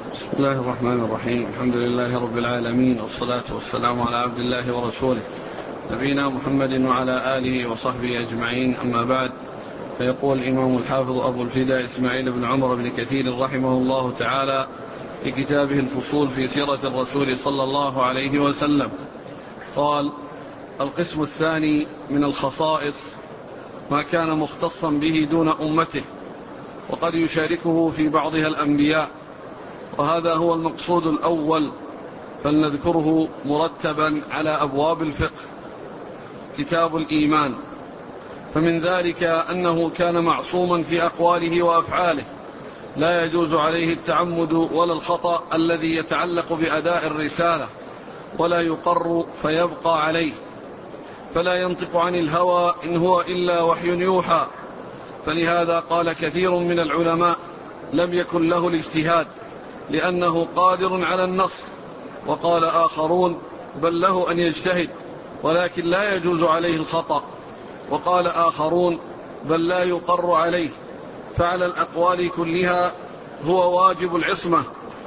بسم الله الرحمن الرحيم. الحمد لله رب العالمين، والصلاة والسلام على عبد الله ورسوله نبينا محمد وعلى آله وصحبه أجمعين، أما بعد. فيقول الإمام الحافظ أبو الفداء إسماعيل بن عمر بن كثير رحمه الله تعالى في كتابه الفصول في سيرة الرسول صلى الله عليه وسلم، قال: القسم الثاني من الخصائص ما كان مختصا به دون أمته، وقد يشاركه في بعضها الأنبياء، وهذا هو المقصود الأول، فلنذكره مرتبا على أبواب الفقه. كتاب الإيمان، فمن ذلك أنه كان معصوما في أقواله وأفعاله، لا يجوز عليه التعمد ولا الخطأ الذي يتعلق بأداء الرسالة، ولا يقر فيبقى عليه، فلا ينطق عن الهوى إن هو إلا وحي يوحى. فلهذا قال كثير من العلماء: لم يكن له الاجتهاد لأنه قادر على النص. وقال آخرون: بل له أن يجتهد ولكن لا يجوز عليه الخطأ. وقال آخرون: بل لا يقر عليه، فعلى الأقوال كلها هو واجب العصمة،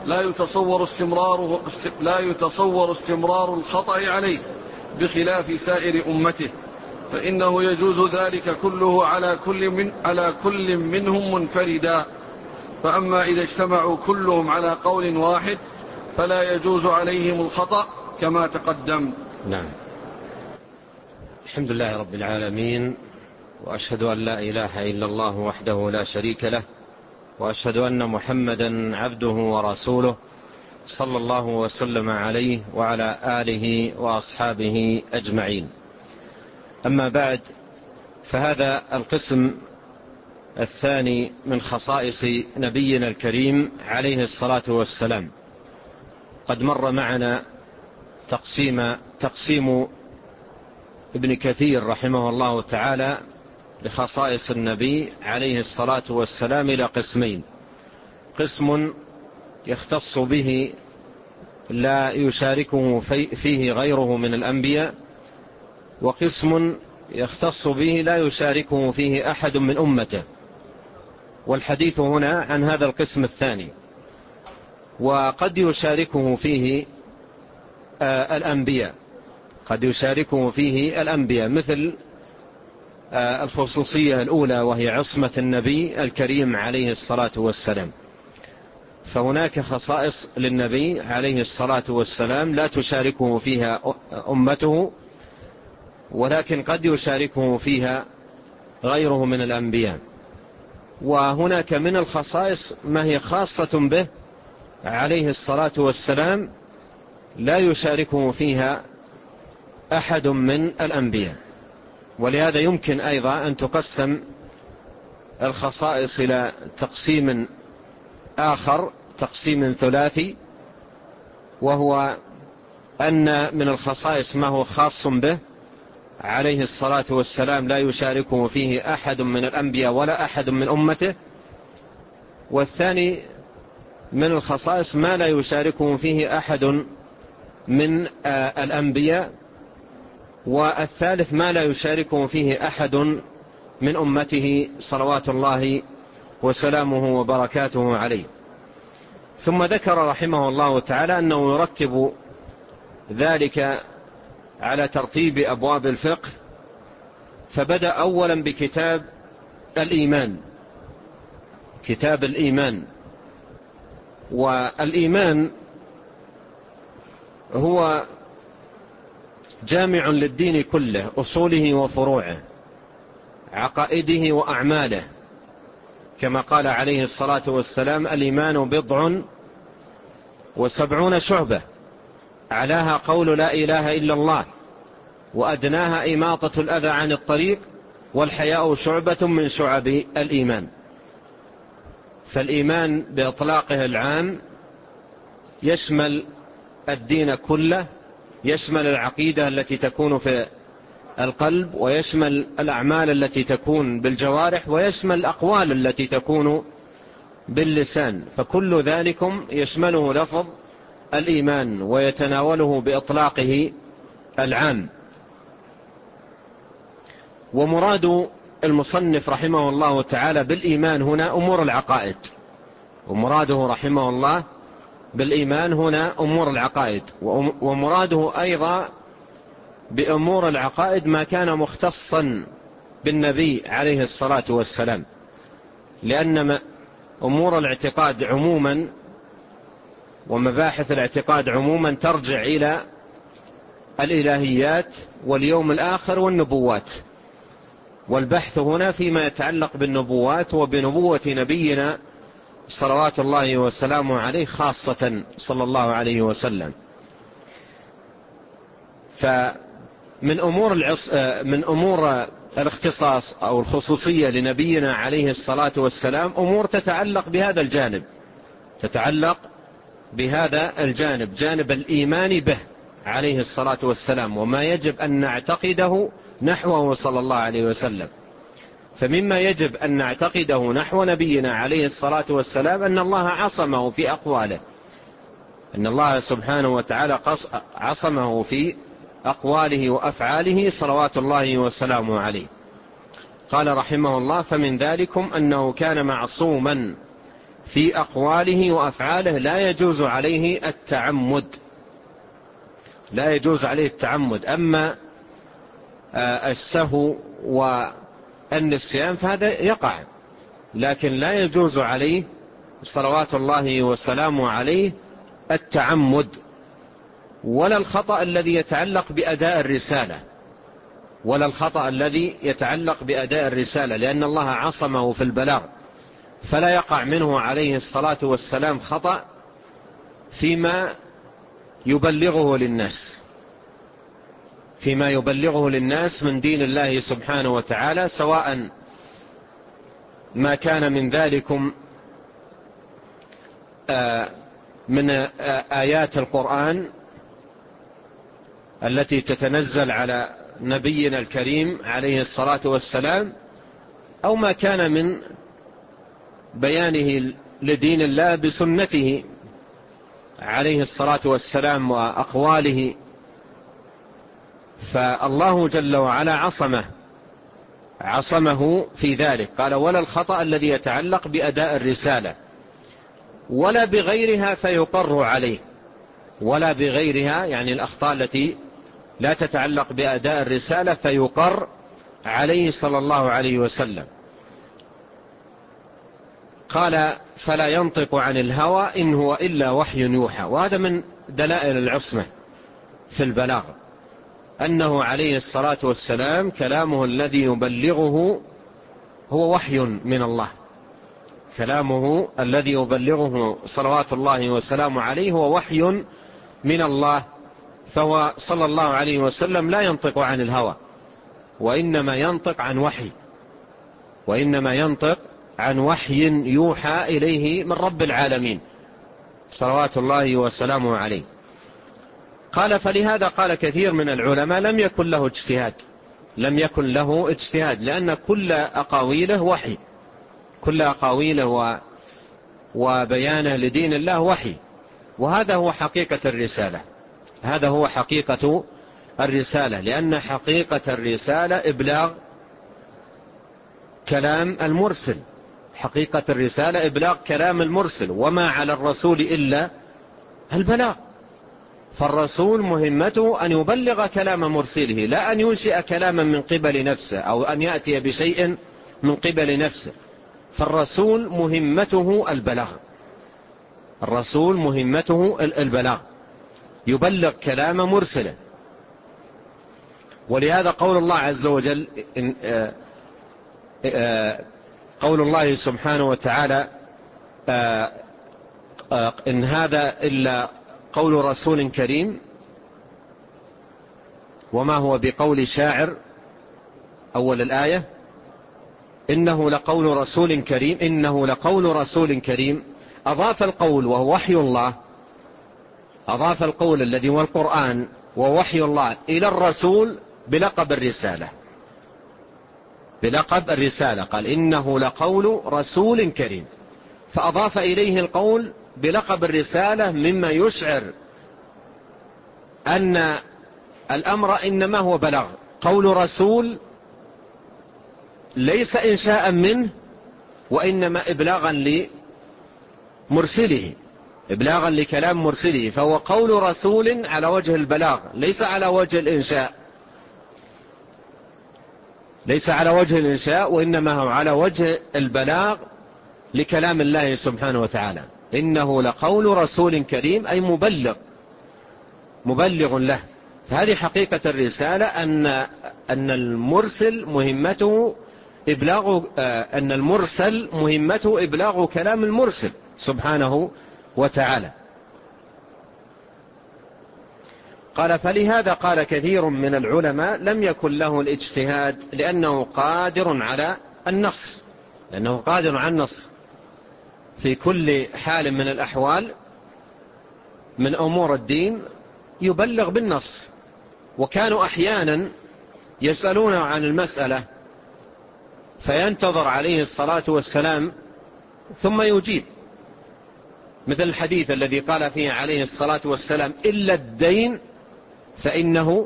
لا يتصور استمرار الخطأ عليه، بخلاف سائر أمته، فإنه يجوز ذلك كله على كل منهم منفردا. فأما إذا اجتمعوا كلهم على قول واحد فلا يجوز عليهم الخطأ كما تقدم. نعم. الحمد لله رب العالمين، وأشهد أن لا إله إلا الله وحده لا شريك له، وأشهد أن محمدا عبده ورسوله، صلى الله وسلم عليه وعلى آله وأصحابه أجمعين. أما بعد، فهذا القسم الثاني من خصائص نبينا الكريم عليه الصلاة والسلام. قد مر معنا تقسيم ابن كثير رحمه الله تعالى لخصائص النبي عليه الصلاة والسلام إلى قسمين: قسم يختص به لا يشاركه فيه غيره من الأنبياء، وقسم يختص به لا يشاركه فيه أحد من أمته. والحديث هنا عن هذا القسم الثاني. وقد يشاركه فيه الأنبياء، قد يشاركه فيه الأنبياء، مثل الخصوصية الأولى وهي عصمة النبي الكريم عليه الصلاة والسلام. فهناك خصائص للنبي عليه الصلاة والسلام لا تشاركه فيها أمته، ولكن قد يشاركه فيها غيره من الأنبياء. وهناك من الخصائص ما هي خاصة به عليه الصلاة والسلام لا يشاركه فيها أحد من الأنبياء. ولهذا يمكن أيضا أن تقسم الخصائص إلى تقسيم آخر، تقسيم ثلاثي، وهو أن من الخصائص ما هو خاص به عليه الصلاة والسلام لا يشاركه فيه أحد من الأنبياء ولا أحد من أمته. والثاني من الخصائص ما لا يشاركه فيه أحد من الأنبياء. والثالث ما لا يشاركه فيه أحد من أمته صلوات الله وسلامه وبركاته عليه. ثم ذكر رحمه الله تعالى أنه يرتب ذلك على ترتيب أبواب الفقه، فبدأ أولا بكتاب الإيمان، كتاب الإيمان. والإيمان هو جامع للدين كله، أصوله وفروعه، عقائده وأعماله، كما قال عليه الصلاة والسلام: الإيمان 70 شعبة، أعلاها قول لا إله إلا الله، وأدناها إماطة الأذى عن الطريق، والحياء شعبة من شعب الإيمان. فالإيمان بإطلاقه العام يشمل الدين كله، يشمل العقيدة التي تكون في القلب، ويشمل الأعمال التي تكون بالجوارح، ويشمل الأقوال التي تكون باللسان. فكل ذلكم يشمله لفظ الإيمان ويتناوله بإطلاقه العام. ومراد المصنف رحمه الله تعالى بالإيمان هنا أمور العقائد، ومراده رحمه الله بالإيمان هنا أمور العقائد، ومراده أيضا بأمور العقائد ما كان مختصا بالنبي عليه الصلاة والسلام، لأن أمور الاعتقاد عموما ومباحث الاعتقاد عموما ترجع إلى الإلهيات واليوم الآخر والنبوات، والبحث هنا فيما يتعلق بالنبوات وبنبوة نبينا صلوات الله وسلامه عليه خاصة صلى الله عليه وسلم. فمن أمور الاختصاص أو الخصوصية لنبينا عليه الصلاة والسلام أمور تتعلق بهذا الجانب، تتعلق بهذا الجانب، جانب الإيمان به عليه الصلاة والسلام وما يجب أن نعتقده نحوه صلى الله عليه وسلم. فمما يجب أن نعتقده نحو نبينا عليه الصلاة والسلام أن الله عصمه في أقواله، أن الله سبحانه وتعالى عصمه في أقواله وأفعاله صلوات الله وسلامه عليه. قال رحمه الله: فمن ذلكم أنه كان معصوما في أقواله وأفعاله لا يجوز عليه التعمد، لا يجوز عليه التعمد. أما السهو والنسيان فهذا يقع، لكن لا يجوز عليه صلوات الله وسلامه عليه التعمد، ولا الخطأ الذي يتعلق بأداء الرسالة، ولا الخطأ الذي يتعلق بأداء الرسالة، لأن الله عصمه في البلاغ، فلا يقع منه عليه الصلاة والسلام خطأ فيما يبلغه للناس، فيما يبلغه للناس من دين الله سبحانه وتعالى، سواء ما كان من ذلكم من آيات القرآن التي تتنزل على نبينا الكريم عليه الصلاة والسلام، أو ما كان من بيانه لدين الله بسنته عليه الصلاة والسلام وأقواله. فالله جل وعلا عصمه في ذلك. قال: ولا الخطأ الذي يتعلق بأداء الرسالة ولا بغيرها فيقر عليه، ولا بغيرها يعني الأخطاء التي لا تتعلق بأداء الرسالة فيقر عليه صلى الله عليه وسلم. قال: فلا ينطق عن الهوى إن هو إلا وحي يوحى. وهذا من دلائل العصمة في البلاغ، أنه عليه الصلاة والسلام كلامه الذي يبلغه هو وحي من الله، كلامه الذي يبلغه صلوات الله وسلامه عليه هو وحي من الله، فهو صلى الله عليه وسلم لا ينطق عن الهوى، وإنما ينطق عن وحي، وإنما ينطق عن وحي يوحى إليه من رب العالمين صلوات الله وسلامه عليه. قال: فلهذا قال كثير من العلماء لم يكن له اجتهاد، لم يكن له اجتهاد، لأن كل أقاويله وحي، كل أقاويله وبيانه لدين الله وحي، وهذا هو حقيقة الرسالة، هذا هو حقيقة الرسالة، لأن حقيقة الرسالة إبلاغ كلام المرسل، حقيقة الرسالة إبلاغ كلام المرسل، وما على الرسول إلا البلاغ. فالرسول مهمته أن يبلغ كلام مرسله، لا أن ينشئ كلاما من قبل نفسه أو أن يأتي بشيء من قبل نفسه. فالرسول مهمته البلاغ، الرسول مهمته البلاغ، يبلغ كلام مرسله. ولهذا قول الله عز وجل قول الله سبحانه وتعالى: إن هذا إلا قول رسول كريم وما هو بقول شاعر، أول الآية: إنه لقول رسول كريم، إنه لقول رسول كريم. أضاف القول وهو وحي الله، أضاف القول الذي هو القرآن ووحي الله إلى الرسول بلقب الرسالة، بلقب الرسالة. قال: إنه لقول رسول كريم، فأضاف إليه القول بلقب الرسالة، مما يشعر أن الأمر إنما هو بلاغ. قول رسول ليس إنشاء منه، وإنما إبلاغا لمرسله إبلاغا لكلام مرسله، فهو قول رسول على وجه البلاغ ليس على وجه الإنشاء، ليس على وجه الإنشاء، وإنما هو على وجه البلاغ لكلام الله سبحانه وتعالى. إنه لقول رسول كريم، أي مبلغ له. فهذه حقيقة الرسالة، أن المرسل مهمته إبلاغ كلام المرسل سبحانه وتعالى. قال: فلهذا قال كثير من العلماء لم يكن له الاجتهاد لأنه قادر على النص، في كل حال من الأحوال من أمور الدين يبلغ بالنص. وكانوا أحيانا يسألون عن المسألة فينتظر عليه الصلاة والسلام ثم يجيب، مثل الحديث الذي قال فيه عليه الصلاة والسلام: إلا الدين فإنه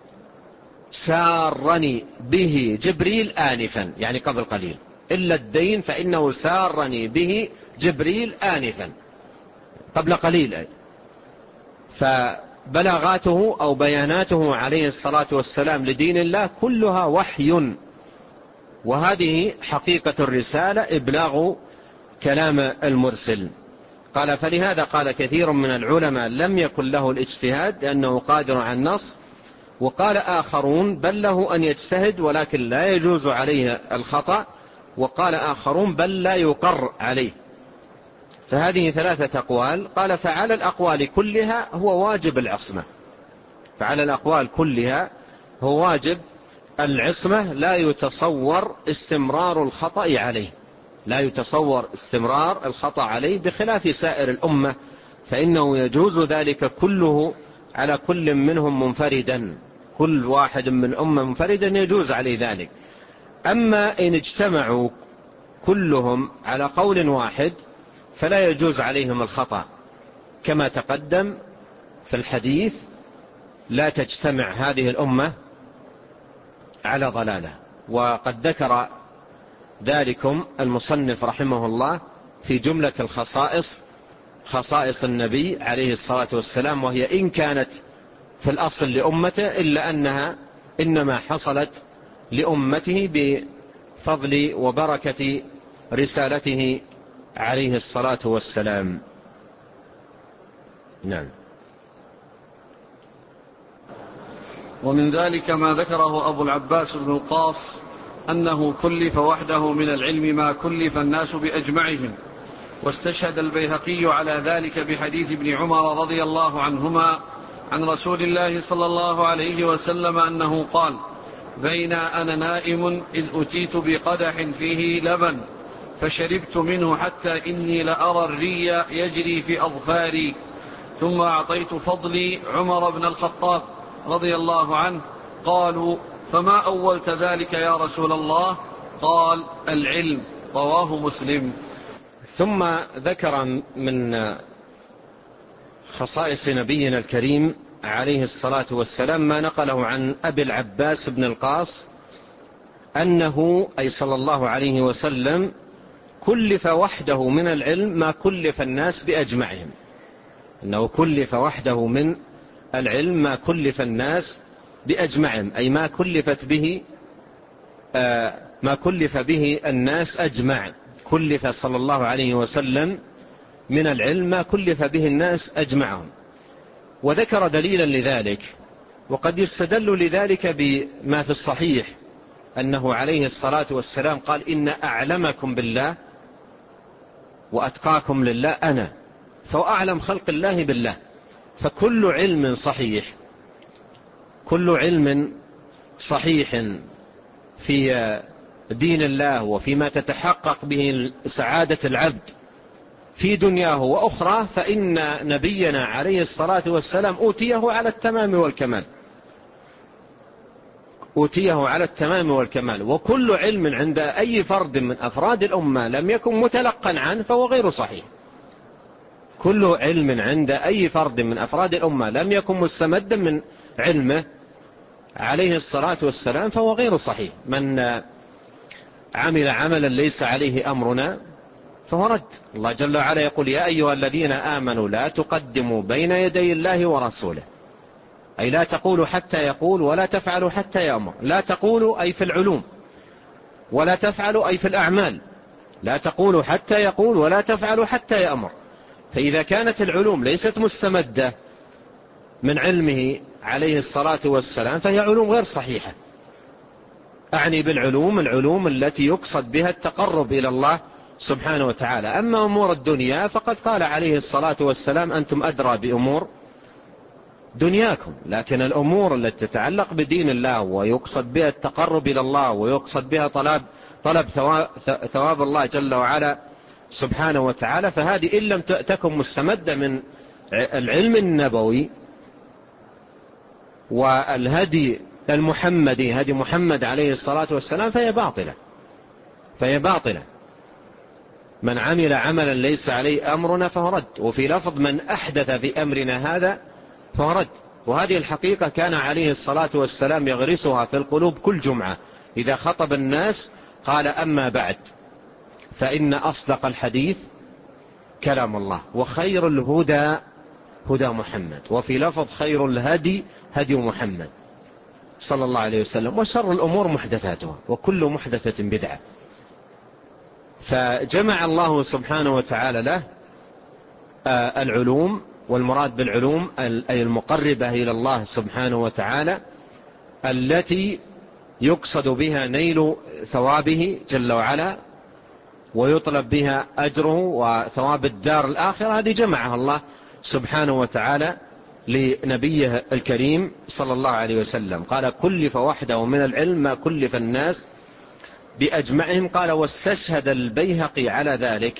سارني به جبريل آنفا، يعني قبل قليل، إلا الدين فإنه سارني به جبريل آنفا، قبل قليل. فبلاغاته أو بياناته عليه الصلاة والسلام لدين الله كلها وحي، وهذه حقيقة الرسالة، إبلاغ كلام المرسل. قال: فلهذا قال كثير من العلماء لم يكن له الاجتهاد لأنه قادر على النص. وقال آخرون: بل له أن يجتهد ولكن لا يجوز عليه الخطأ. وقال آخرون: بل لا يقر عليه. فهذه ثلاثة أقوال. قال: فعلى الأقوال كلها هو واجب العصمة، فعلى الأقوال كلها هو واجب العصمة، لا يتصور استمرار الخطأ عليه، بخلاف سائر الأمة فإنه يجوز ذلك كله على كل منهم منفردا، كل واحد من الأمة منفردا يجوز عليه ذلك. أما إن اجتمعوا كلهم على قول واحد فلا يجوز عليهم الخطأ، كما تقدم في الحديث: لا تجتمع هذه الأمة على ضلالة. وقد ذكر ذلكم المصنف رحمه الله في جملة خصائص النبي عليه الصلاة والسلام، وهي إن كانت في الأصل لأمته إلا أنها إنما حصلت لأمته بفضل وبركة رسالته عليه الصلاة والسلام. نعم. ومن ذلك ما ذكره أبو العباس بن القاص أنه كلف وحده من العلم ما كلف الناس بأجمعهم. واستشهد البيهقي على ذلك بحديث ابن عمر رضي الله عنهما عن رسول الله صلى الله عليه وسلم أنه قال: بين أنا نائم إذ أتيت بقدح فيه لبن فشربت منه حتى إني لأرى الري يجري في أظفاري، ثم أعطيت فضلي عمر بن الخطاب رضي الله عنه. قالوا: فما أولت ذلك يا رسول الله؟ قال: العلم. رواه مسلم. ثم ذكر من خصائص نبينا الكريم عليه الصلاة والسلام ما نقله عن أبي العباس بن القاص أنه أي صلى الله عليه وسلم كلف وحده من العلم ما كلف الناس بأجمعهم، أنه كلف وحده من العلم ما كلف الناس بأجمعهم، أي ما كلف به الناس أجمع. كلف صلى الله عليه وسلم من العلم ما كلف به الناس أجمعهم. وذكر دليلا لذلك، وقد يستدل لذلك بما في الصحيح أنه عليه الصلاة والسلام قال: إن أعلمكم بالله وأتقاكم لله أنا، فهو أعلم خلق الله بالله. فكل علم صحيح، كل علم صحيح في دين الله وفيما تتحقق به سعادة العبد في دنياه وأخرى، فإن نبينا عليه الصلاة والسلام أوتيه على التمام والكمال. وكل علم عند أي فرد من أفراد الأمة لم يكن متلقا عنه فهو غير صحيح. كل علم عند أي فرد من أفراد الأمة لم يكن مستمدا من علمه عليه الصلاة والسلام فهو غير صحيح. من عمل عملا ليس عليه أمرنا فهو رد. الله جل وعلا يقول يا أيها الذين آمنوا لا تقدموا بين يدي الله ورسوله، أي لا تقولوا حتى يقول ولا تفعلوا حتى يأمر. لا تقولوا أي في العلوم، ولا تفعلوا أي في الأعمال. لا تقولوا حتى يقول ولا تفعلوا حتى يأمر. فإذا كانت العلوم ليست مستمدة من علمه عليه الصلاة والسلام فهي علوم غير صحيحة. أعني بالعلوم العلوم التي يقصد بها التقرب إلى الله سبحانه وتعالى. أما أمور الدنيا فقد قال عليه الصلاة والسلام أنتم أدرى بأمور دنياكم، لكن الأمور التي تتعلق بدين الله ويقصد بها التقرب إلى الله ويقصد بها طلب ثواب الله جل وعلا سبحانه وتعالى، فهذه إن لم تكن مستمدة من العلم النبوي والهدي المحمدي، هدي محمد عليه الصلاة والسلام، فهي باطلة. من عمل عملا ليس عليه أمرنا فهو رد. وفي لفظ من أحدث في أمرنا هذا فهو رد. وهذه الحقيقة كان عليه الصلاة والسلام يغرسها في القلوب كل جمعة إذا خطب الناس قال أما بعد فإن أصدق الحديث كلام الله وخير الهدى هدى محمد، وفي لفظ خير الهدي هدي محمد صلى الله عليه وسلم، وشر الأمور محدثاتها وكل محدثة بدعة. فجمع الله سبحانه وتعالى له العلوم، والمراد بالعلوم أي المقربة إلى الله سبحانه وتعالى التي يقصد بها نيل ثوابه جل وعلا ويطلب بها أجره وثواب الدار الآخرة. هذه جمعها الله سبحانه وتعالى لنبيه الكريم صلى الله عليه وسلم. قال كلف وحده من العلم ما كلف الناس بأجمعهم. قال واستشهد البيهقي على ذلك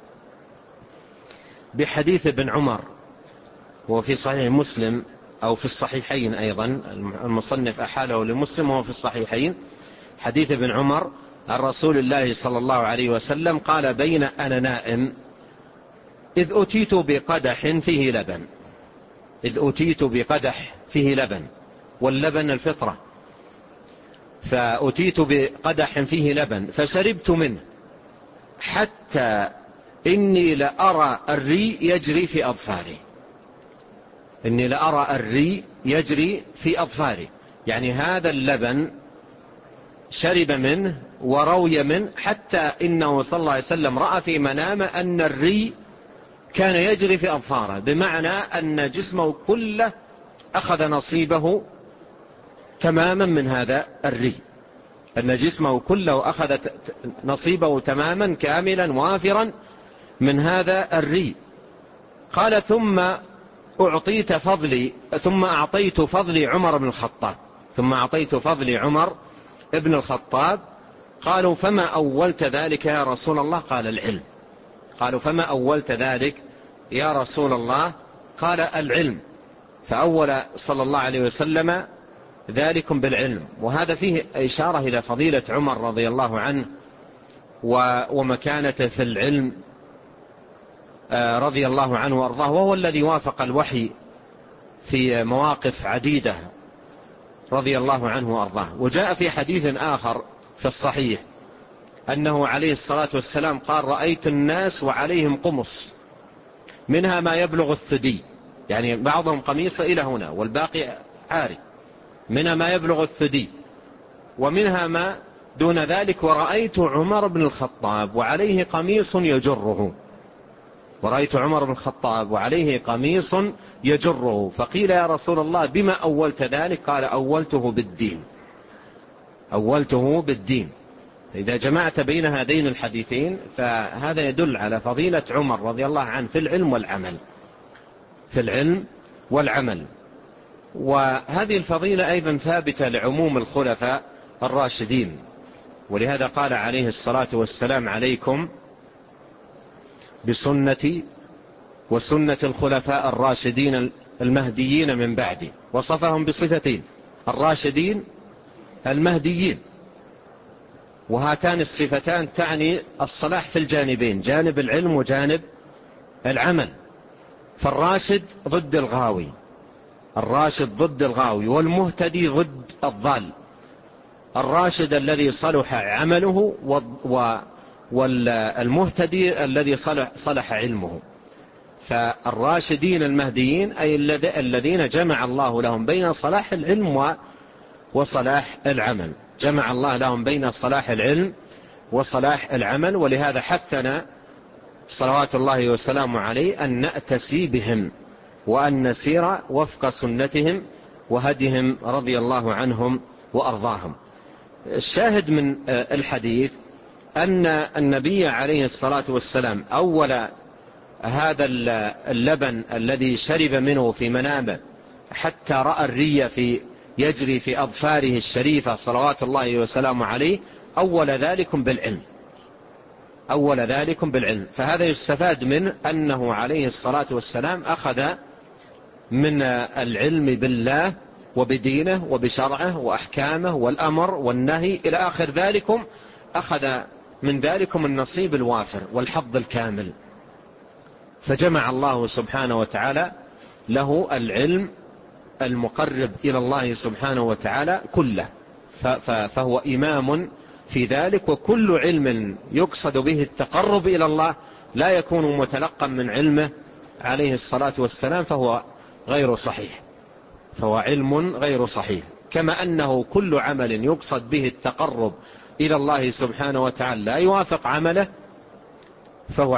بحديث ابن عمر وفي صحيح مسلم أو في الصحيحين أيضا، المصنف أحاله لمسلم وهو في الصحيحين، حديث ابن عمر عن رسول الله صلى الله عليه وسلم قال بين أنا نائم إذ أتيت بقدح فيه لبن. إذ أتيت بقدح فيه لبن، واللبن الفطرة، فأتيت بقدح فيه لبن فشربت منه حتى إني لأرى الري يجري في أظفاري. إني لأرى الري يجري في أظفاري، يعني هذا اللبن شرب منه وروي منه حتى إنه صلى الله عليه وسلم رأى في منامه أن الري كان يجري في أظفاره، بمعنى أن جسمه كله أخذ نصيبه تماما من هذا الري، أن جسمه كله أخذ نصيبه تماما كاملا وافرا من هذا الري. قال ثم أعطيت فضلي عمر بن الخطاب. ثم أعطيت فضلي عمر ابن الخطاب. قالوا فما أولت ذلك يا رسول الله؟ قال العلم. قالوا فما أولت ذلك يا رسول الله؟ قال العلم. فأول صلى الله عليه وسلم ذلكم بالعلم. وهذا فيه إشارة إلى فضيلة عمر رضي الله عنه ومكانته في العلم رضي الله عنه وأرضاه، وهو الذي وافق الوحي في مواقف عديدة رضي الله عنه وأرضاه. وجاء في حديث آخر في الصحيح أنه عليه الصلاة والسلام قال رأيت الناس وعليهم قمص منها ما يبلغ الثدي، يعني بعضهم قميص إلى هنا والباقي عاري، منها ما يبلغ الثدي ومنها ما دون ذلك، ورأيت عمر بن الخطاب وعليه قميص يجره. ورأيت عمر بن الخطاب وعليه قميص يجره. فقيل يا رسول الله بما أولت ذلك؟ قال أولته بالدين. أولته بالدين. إذا جمعت بين هذين الحديثين فهذا يدل على فضيلة عمر رضي الله عنه في العلم والعمل، في العلم والعمل. وهذه الفضيلة أيضا ثابتة لعموم الخلفاء الراشدين، ولهذا قال عليه الصلاة والسلام عليكم بسنتي وسنة الخلفاء الراشدين المهديين من بعدي. وصفهم بصفتين: الراشدين المهديين. وهاتان الصفتان تعني الصلاح في الجانبين، جانب العلم وجانب العمل. فالراشد ضد الغاوي، الراشد ضد الغاوي، والمهتدي ضد الضال. الراشد الذي صلح عمله والمهتدي الذي صلح علمه. فالراشدين المهديين أي الذين جمع الله لهم بين صلاح العلم وصلاح العمل، جمع الله لهم بين صلاح العلم وصلاح العمل. ولهذا حثنا صلوات الله وسلامه عليه أن نأتسي بهم وأن نسير وفق سنتهم وهدهم رضي الله عنهم وأرضاهم. الشاهد من الحديث أن النبي عليه الصلاة والسلام أول هذا اللبن الذي شرب منه في منامه حتى رأى الري يجري في أظفاره الشريفة صلوات الله وسلامه عليه، أول ذلكم بالعلم. فهذا يستفاد منه أنه عليه الصلاة والسلام أخذ من العلم بالله وبدينه وبشرعه وأحكامه والأمر والنهي إلى آخر ذلكم، أخذ من ذلكم النصيب الوافر والحظ الكامل. فجمع الله سبحانه وتعالى له العلم المقرب إلى الله سبحانه وتعالى كله، فهو إمام في ذلك. وكل علم يقصد به التقرب إلى الله لا يكون متلقا من علمه عليه الصلاة والسلام فهو غير صحيح، فهو علم غير صحيح. كما أنه كل عمل يقصد به التقرب إلى الله سبحانه وتعالى لا يوافق عمله فهو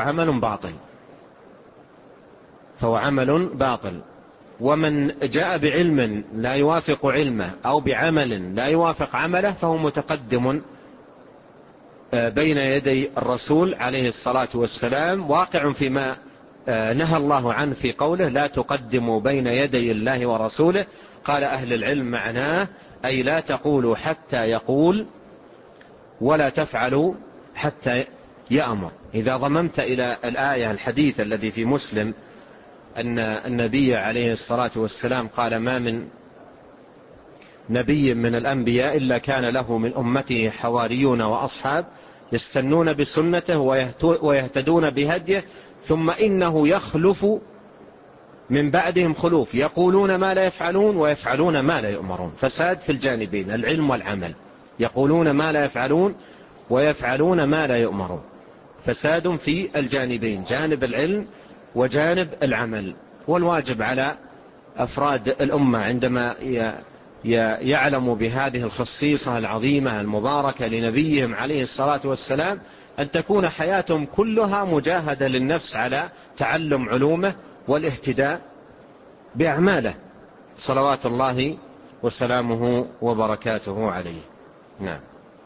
عمل باطل. ومن جاء بعلم لا يوافق علمه أو بعمل لا يوافق عمله فهو متقدم بين يدي الرسول عليه الصلاة والسلام، واقع فيما نهى الله عنه في قوله لا تقدموا بين يدي الله ورسوله. قال أهل العلم معناه أي لا تقولوا حتى يقول ولا تفعلوا حتى يأمر. إذا ضممت إلى الآية الحديث الذي في مسلم أن النبي عليه الصلاة والسلام قال ما من نبي من الأنبياء إلا كان له من أمته حواريون وأصحاب يستنون بسنته ويهتدون بهديه ثم إنه يخلف من بعدهم خلوف يقولون ما لا يفعلون ويفعلون ما لا يؤمرون. فساد في الجانبين العلم والعمل، يقولون ما لا يفعلون ويفعلون ما لا يؤمرون، فساد في الجانبين، جانب العلم وجانب العمل. والواجب على أفراد الأمة عندما يعلموا بهذه الخصيصة العظيمة المباركة لنبيهم عليه الصلاة والسلام أن تكون حياتهم كلها مجاهدة للنفس على تعلم علومه والاهتداء بأعماله صلوات الله وسلامه وبركاته عليه. نعم.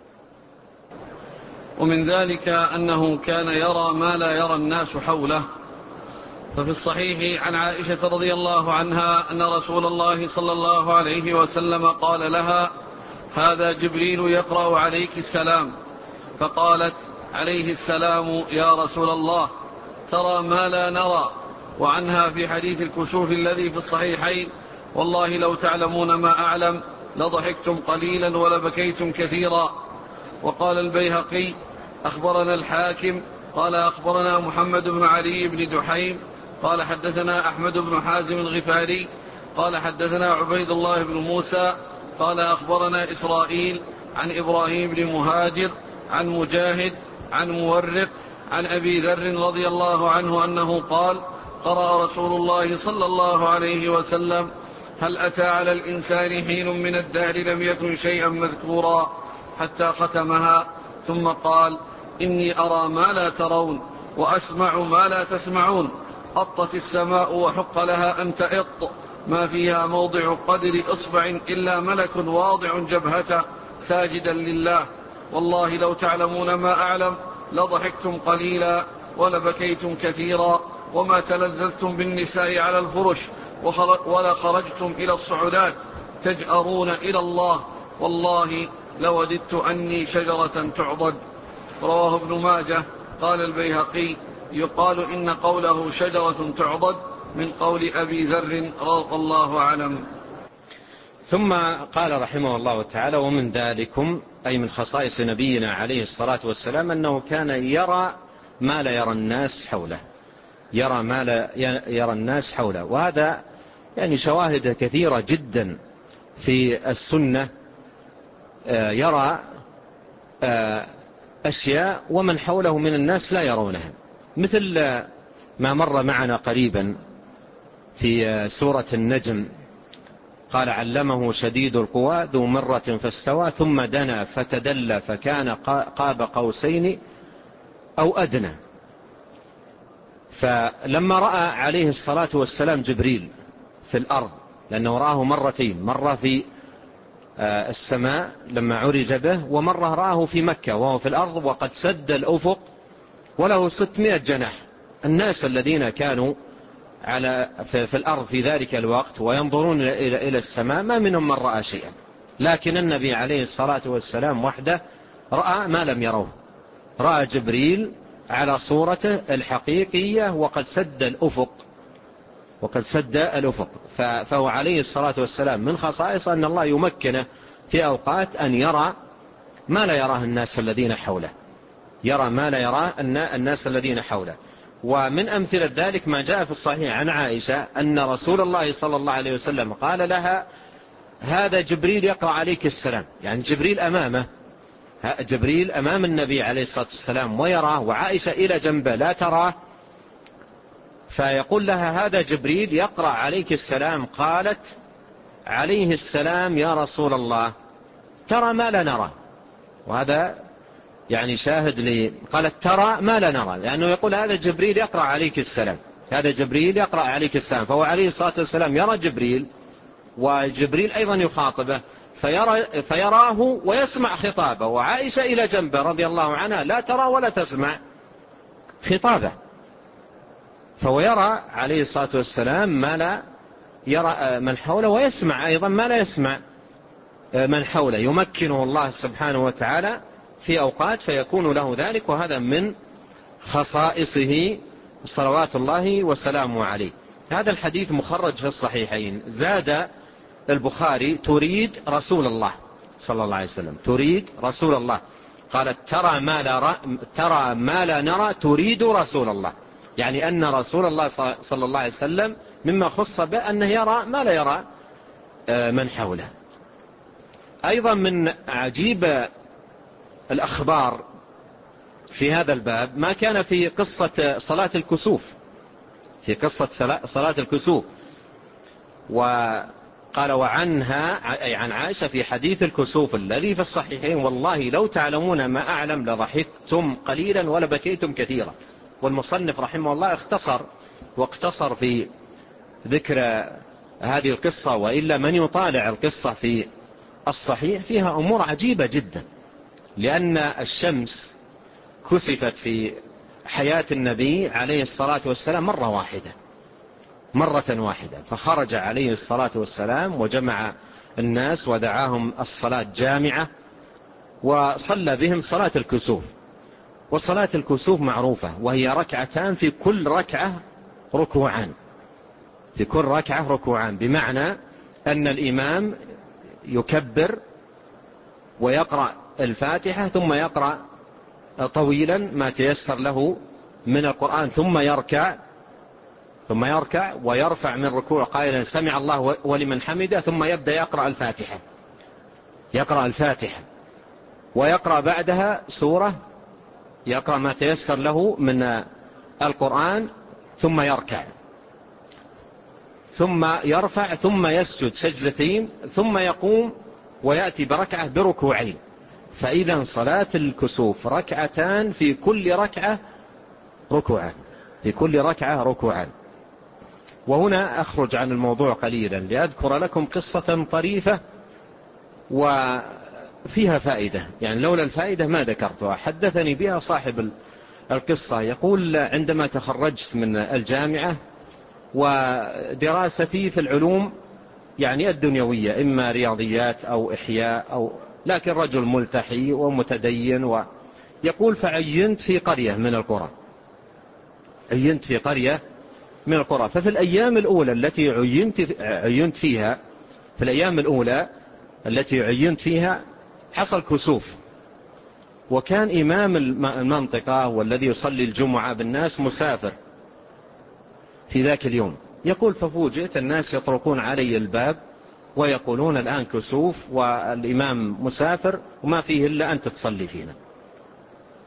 ومن ذلك أنه كان يرى ما لا يرى الناس حوله. ففي الصحيح عن عائشة رضي الله عنها أن رسول الله صلى الله عليه وسلم قال لها هذا جبريل يقرأ عليك السلام، فقالت عليه السلام يا رسول الله ترى ما لا نرى. وعنها في حديث الكسوف الذي في الصحيحين والله لو تعلمون ما أعلم لضحكتم قليلا ولبكيتم كثيرا. وقال البيهقي أخبرنا الحاكم قال أخبرنا محمد بن علي بن دحيم قال حدثنا أحمد بن حازم الغفاري قال حدثنا عبيد الله بن موسى قال أخبرنا إسرائيل عن إبراهيم بن مهاجر عن مجاهد عن مورق عن أبي ذر رضي الله عنه أنه قال قرأ رسول الله صلى الله عليه وسلم هل أتى على الإنسان حين من الدهر لم يكن شيئا مذكورا حتى ختمها، ثم قال إني أرى ما لا ترون وأسمع ما لا تسمعون. أطت السماء وحق لها أن تئط ما فيها موضع قدر إصبع إلا ملك واضع جبهته ساجدا لله. والله لو تعلمون ما أعلم لضحكتم قليلا ولبكيتم كثيرا وما تلذذتم بالنساء على الفرش ولا خرجتم إلى الصعودات تجأرون إلى الله. والله لوددت أني شجرة تعضد. رواه ابن ماجه. قال البيهقي يقال إن قوله شجرة تعضد من قول أبي ذر رضي الله أعلم. ثم قال رحمه الله تعالى ومن ذلكم أي من خصائص نبينا عليه الصلاة والسلام أنه كان يرى ما لا يرى الناس حوله، يرى ما لا يرى الناس حوله. وهذا يعني شواهد كثيرة جدا في السنة. يرى أشياء ومن حوله من الناس لا يرونها، مثل ما مر معنا قريبا في سورة النجم، قال علمه شديد القوى ذو مرة فاستوى ثم دنا فتدلى فكان قاب قوسين أو أدنى. فلما رأى عليه الصلاة والسلام جبريل في الأرض، لأنه رآه مرتين، مرة في السماء لما عرج به، ومرة رآه في مكة وهو في الأرض وقد سد الأفق وله 600 جناح. الناس الذين كانوا في الأرض في ذلك الوقت وينظرون إلى السماء ما منهم من رأى شيئا، لكن النبي عليه الصلاة والسلام وحده رأى ما لم يروه، رأى جبريل على صورته الحقيقية وقد سد الأفق. فهو عليه الصلاة والسلام من خصائص أن الله يمكنه في أوقات أن يرى ما لا يراه الناس الذين حوله، يرى ما لا يراه الناس الذين حوله. ومن أمثلة ذلك ما جاء في الصحيح عن عائشة أن رسول الله صلى الله عليه وسلم قال لها هذا جبريل يقرأ عليك السلام، يعني جبريل أمامه، جبريل أمام النبي عليه الصلاة والسلام ويراه، وعائشة إلى جنبه لا تراه، فيقول لها هذا جبريل يقرأ عليك السلام. قالت عليه السلام يا رسول الله ترى ما لا نرى، وهذا يعني شاهد لي، قالت ترى ما لا نرى، لأنه يقول هذا جبريل يقرأ عليك السلام، هذا جبريل يقرأ عليك السلام، فهو عليه الصلاة والسلام يرى جبريل، وجبريل أيضا يخاطبه فيراه ويسمع خطابه، وعائشة إلى جنبه رضي الله عنها لا ترى ولا تسمع خطابه، فهو يرى عليه الصلاة والسلام ما لا يرى من حوله، ويسمع أيضا ما لا يسمع من حوله، يمكنه الله سبحانه وتعالى في أوقات فيكون له ذلك، وهذا من خصائصه صلوات الله وسلامه عليه. هذا الحديث مخرج في الصحيحين. زاد البخاري تريد رسول الله صلى الله عليه وسلم، تريد رسول الله، قالت ترى ما لا نرى تريد رسول الله، يعني أن رسول الله صلى الله عليه وسلم مما خص به أنه يرى ما لا يرى من حوله. أيضا من عجيب الأخبار في هذا الباب ما كان في قصة صلاة الكسوف، في قصة صلاة الكسوف، وقال وعنها أي عن عائشة في حديث الكسوف الذي في الصحيحين والله لو تعلمون ما أعلم لضحكتم قليلا ولبكيتم كثيرا. والمصنف رحمه الله واقتصر في ذكر هذه القصة، وإلا من يطالع القصة في الصحيح فيها أمور عجيبة جدا، لأن الشمس كسفت في حياة النبي عليه الصلاة والسلام مرة واحدة، فخرج عليه الصلاة والسلام وجمع الناس ودعاهم الصلاة جامعة وصلى بهم صلاة الكسوف. وصلاة الكسوف معروفة، وهي ركعتان في كل ركعة ركوعان، بمعنى أن الإمام يكبر ويقرأ الفاتحة ثم يقرأ طويلا ما تيسر له من القرآن، ثم يركع ويرفع من ركوع قائلا سمع الله ولمن حمده، ثم يبدأ يقرأ الفاتحة ويقرأ بعدها سورة، يقرأ ما تيسر له من القرآن، ثم يركع ثم يرفع ثم يسجد سجدتين ثم يقوم ويأتي بركعة بركوعين. فإذا صلاة الكسوف ركعتان في كل ركعة ركوعان. وهنا أخرج عن الموضوع قليلا لأذكر لكم قصة طريفة وفيها فائدة، يعني لولا الفائدة ما ذكرتها. حدثني بها صاحب القصة، يقول عندما تخرجت من الجامعة ودراستي في العلوم يعني الدنيوية، إما رياضيات أو إحياء لكن رجل ملتحي ومتدين، يقول فعينت في قرية من القرى، ففي الأيام الأولى التي عينت فيها حصل كسوف، وكان إمام المنطقة والذي يصلي الجمعة بالناس مسافر في ذاك اليوم. يقول ففوجئت الناس يطرقون علي الباب ويقولون الآن كسوف والإمام مسافر وما فيه إلا أنت تصلي فينا.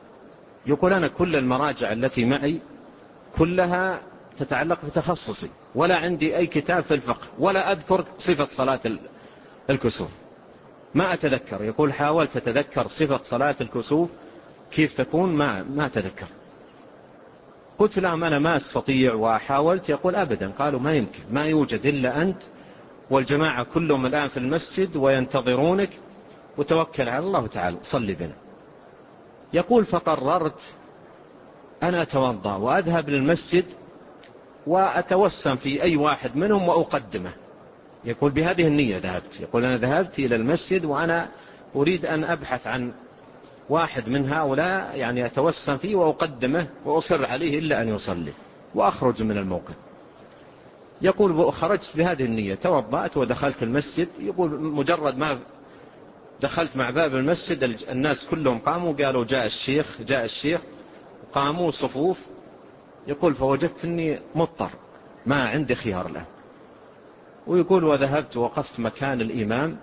يقول أنا كل المراجع التي معي كلها تتعلق بتخصصي، ولا عندي أي كتاب في الفقه، ولا أذكر صفة صلاة الكسوف، ما أتذكر. يقول حاولت أتذكر صفة صلاة الكسوف كيف تكون، ما أتذكر. قلت لهم أنا ما أستطيع وحاولت. يقول أبدا. قالوا ما يمكن، ما يوجد إلا أنت والجماعة كلهم الآن في المسجد وينتظرونك، وتوكل على الله تعالى صلي بنا. يقول فقررت أنا أتوضأ وأذهب للمسجد وأتوسم في أي واحد منهم وأقدمه. يقول بهذه النية ذهبت. يقول أنا ذهبت إلى المسجد وأنا أريد أن أبحث عن واحد من هؤلاء يعني أتوسم فيه وأقدمه وأصر عليه إلا أن يصلي وأخرج من الموقف. يقول خرجت بهذه النية، توضأت ودخلت المسجد. يقول مجرد ما دخلت مع باب المسجد الناس كلهم قاموا قالوا جاء الشيخ، قاموا صفوف. يقول فوجدت أني مضطر ما عندي خيار له. ويقول وذهبت وقفت مكان الإمام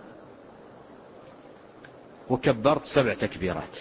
وكبرت 7 تكبيرات.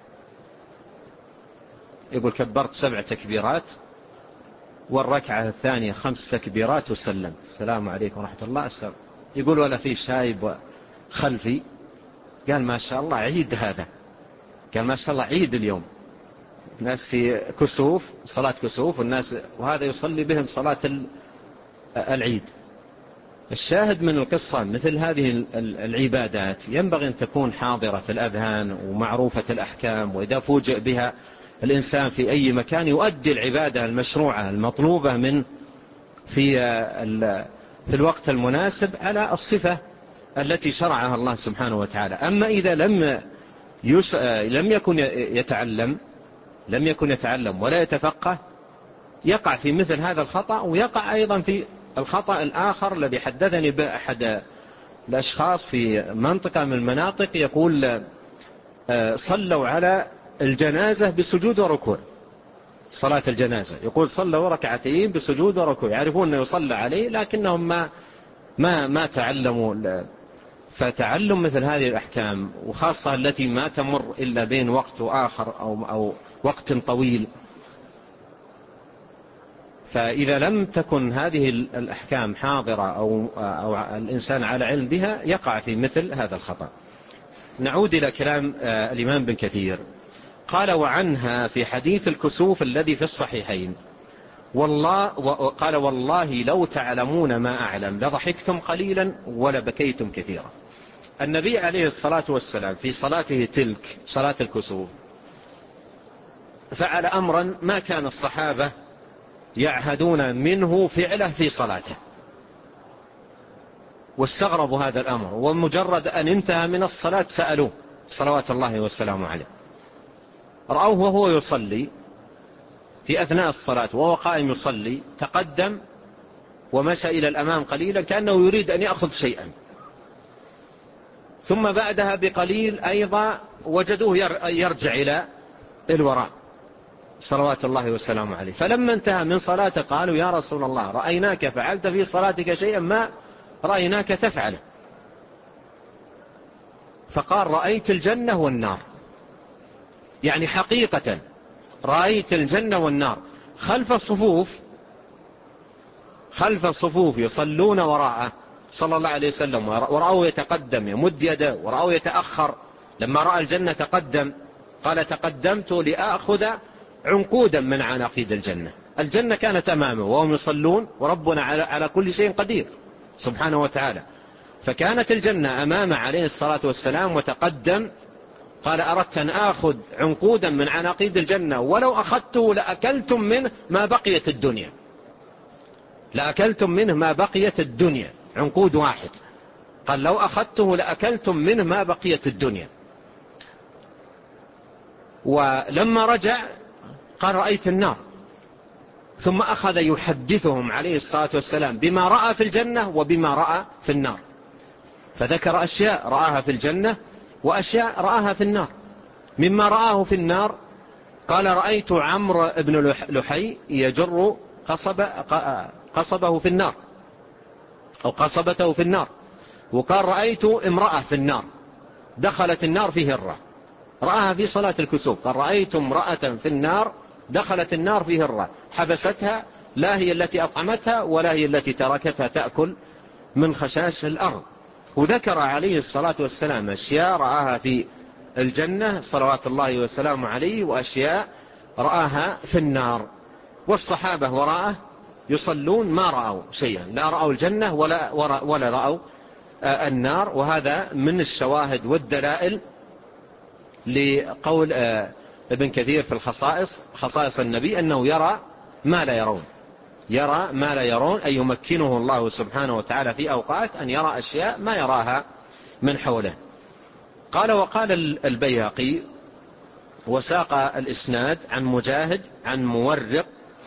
يقول كبرت 7 تكبيرات، والركعة الثانية 5 تكبيرات وسلمت. السلام عليكم ورحمة الله. السلام. يقول ولا في شايب خلفي قال ما شاء الله عيد هذا، قال ما شاء الله عيد اليوم، الناس في كسوف، صلاة كسوف، والناس وهذا يصلي بهم صلاة العيد. الشاهد من القصة مثل هذه العبادات ينبغي أن تكون حاضرة في الأذهان ومعروفة الأحكام، وإذا فوجئ بها الإنسان في أي مكان يؤدي العبادة المشروعة المطلوبة من في الوقت المناسب على الصفة التي شرعها الله سبحانه وتعالى. أما إذا لم يكن يتعلم ولا يتفقه يقع في مثل هذا الخطأ، ويقع أيضا في الخطأ الآخر الذي حدثني بأحد الأشخاص في منطقة من المناطق. يقول صلوا على الجنازة بسجود وركوع، صلاة الجنازة. يقول صلوا ركعتين بسجود وركوع، يعرفون أنه يصلى عليه لكنهم ما تعلموا. فتعلم مثل هذه الأحكام، وخاصة التي ما تمر إلا بين وقت وآخر أو وقت طويل، فإذا لم تكن هذه الأحكام حاضرة أو الإنسان على علم بها يقع في مثل هذا الخطأ. نعود إلى كلام الإمام بن كثير. قال وعنها في حديث الكسوف الذي في الصحيحين قال والله لو تعلمون ما أعلم لضحكتم قليلا ولبكيتم كثيرا. النبي عليه الصلاة والسلام في صلاته تلك صلاة الكسوف فعل أمرا ما كان الصحابة يعهدون منه فعله في صلاته، واستغربوا هذا الأمر، ومجرد أن انتهى من الصلاة سألوه صلوات الله والسلام عليه. رأوه وهو يصلي في أثناء الصلاة وهو قائم يصلي، تقدم ومشى إلى الأمام قليلا كأنه يريد أن يأخذ شيئا، ثم بعدها بقليل أيضا وجدوه يرجع إلى الوراء صلوات الله والسلام عليه. فلما انتهى من صلاته قالوا يا رسول الله رأيناك فعلت في صلاتك شيئا ما رأيناك تفعله. فقال رأيت الجنة والنار، يعني حقيقة رأيت الجنة والنار خلف الصفوف يصلون وراءه صلى الله عليه وسلم، ورأوه يتقدم يمد يده، ورأوه يتأخر. لما رأى الجنة تقدم، قال تقدمت لأخذ عنقودا من عناقيد الجنة. الجنة كانت أمامه وهم يصلون، وربنا على كل شيء قدير سبحانه وتعالى. فكانت الجنة أمامه عليه الصلاة والسلام وتقدم. قال أردت أن آخذ عنقودا من عناقيد الجنة ولو أخذته لأكلتم منه ما بقيت الدنيا، لأكلتم منه ما بقيت الدنيا، عنقود واحد. قال لو أخذته لأكلتم منه ما بقيت الدنيا. ولما رجع قال رأيت النار، ثم أخذ يحدثهم عليه الصلاة والسلام بما رأى في الجنة وبما رأى في النار، فذكر أشياء رآها في الجنة وأشياء رآها في النار. مما رآه في النار قال رأيت عمرو بن لحي يجر قصبه في النار أو قصبته في النار. وقال رأيت امرأة في النار دخلت النار في هرة، رآها في صلاة الكسوف، قال رأيت امرأة في النار دخلت النار في هرة حبستها، لا هي التي أطعمتها ولا هي التي تركتها تأكل من خشاش الأرض. وذكر عليه الصلاة والسلام أشياء رآها في الجنة صلوات الله وسلامه عليه، وأشياء رآها في النار. والصحابة وراءه يصلون ما رأوا شيئا، لا رأوا الجنة ولا رأوا النار. وهذا من الشواهد والدلائل لقول ابن كثير في الخصائص، خصائص النبي، أنه يرى ما لا يرون، يرى ما لا يرون، أي يمكنه الله سبحانه وتعالى في أوقات أن يرى أشياء ما يراها من حوله. قال وقال البيهقي وساق الإسناد عن مجاهد عن مورق،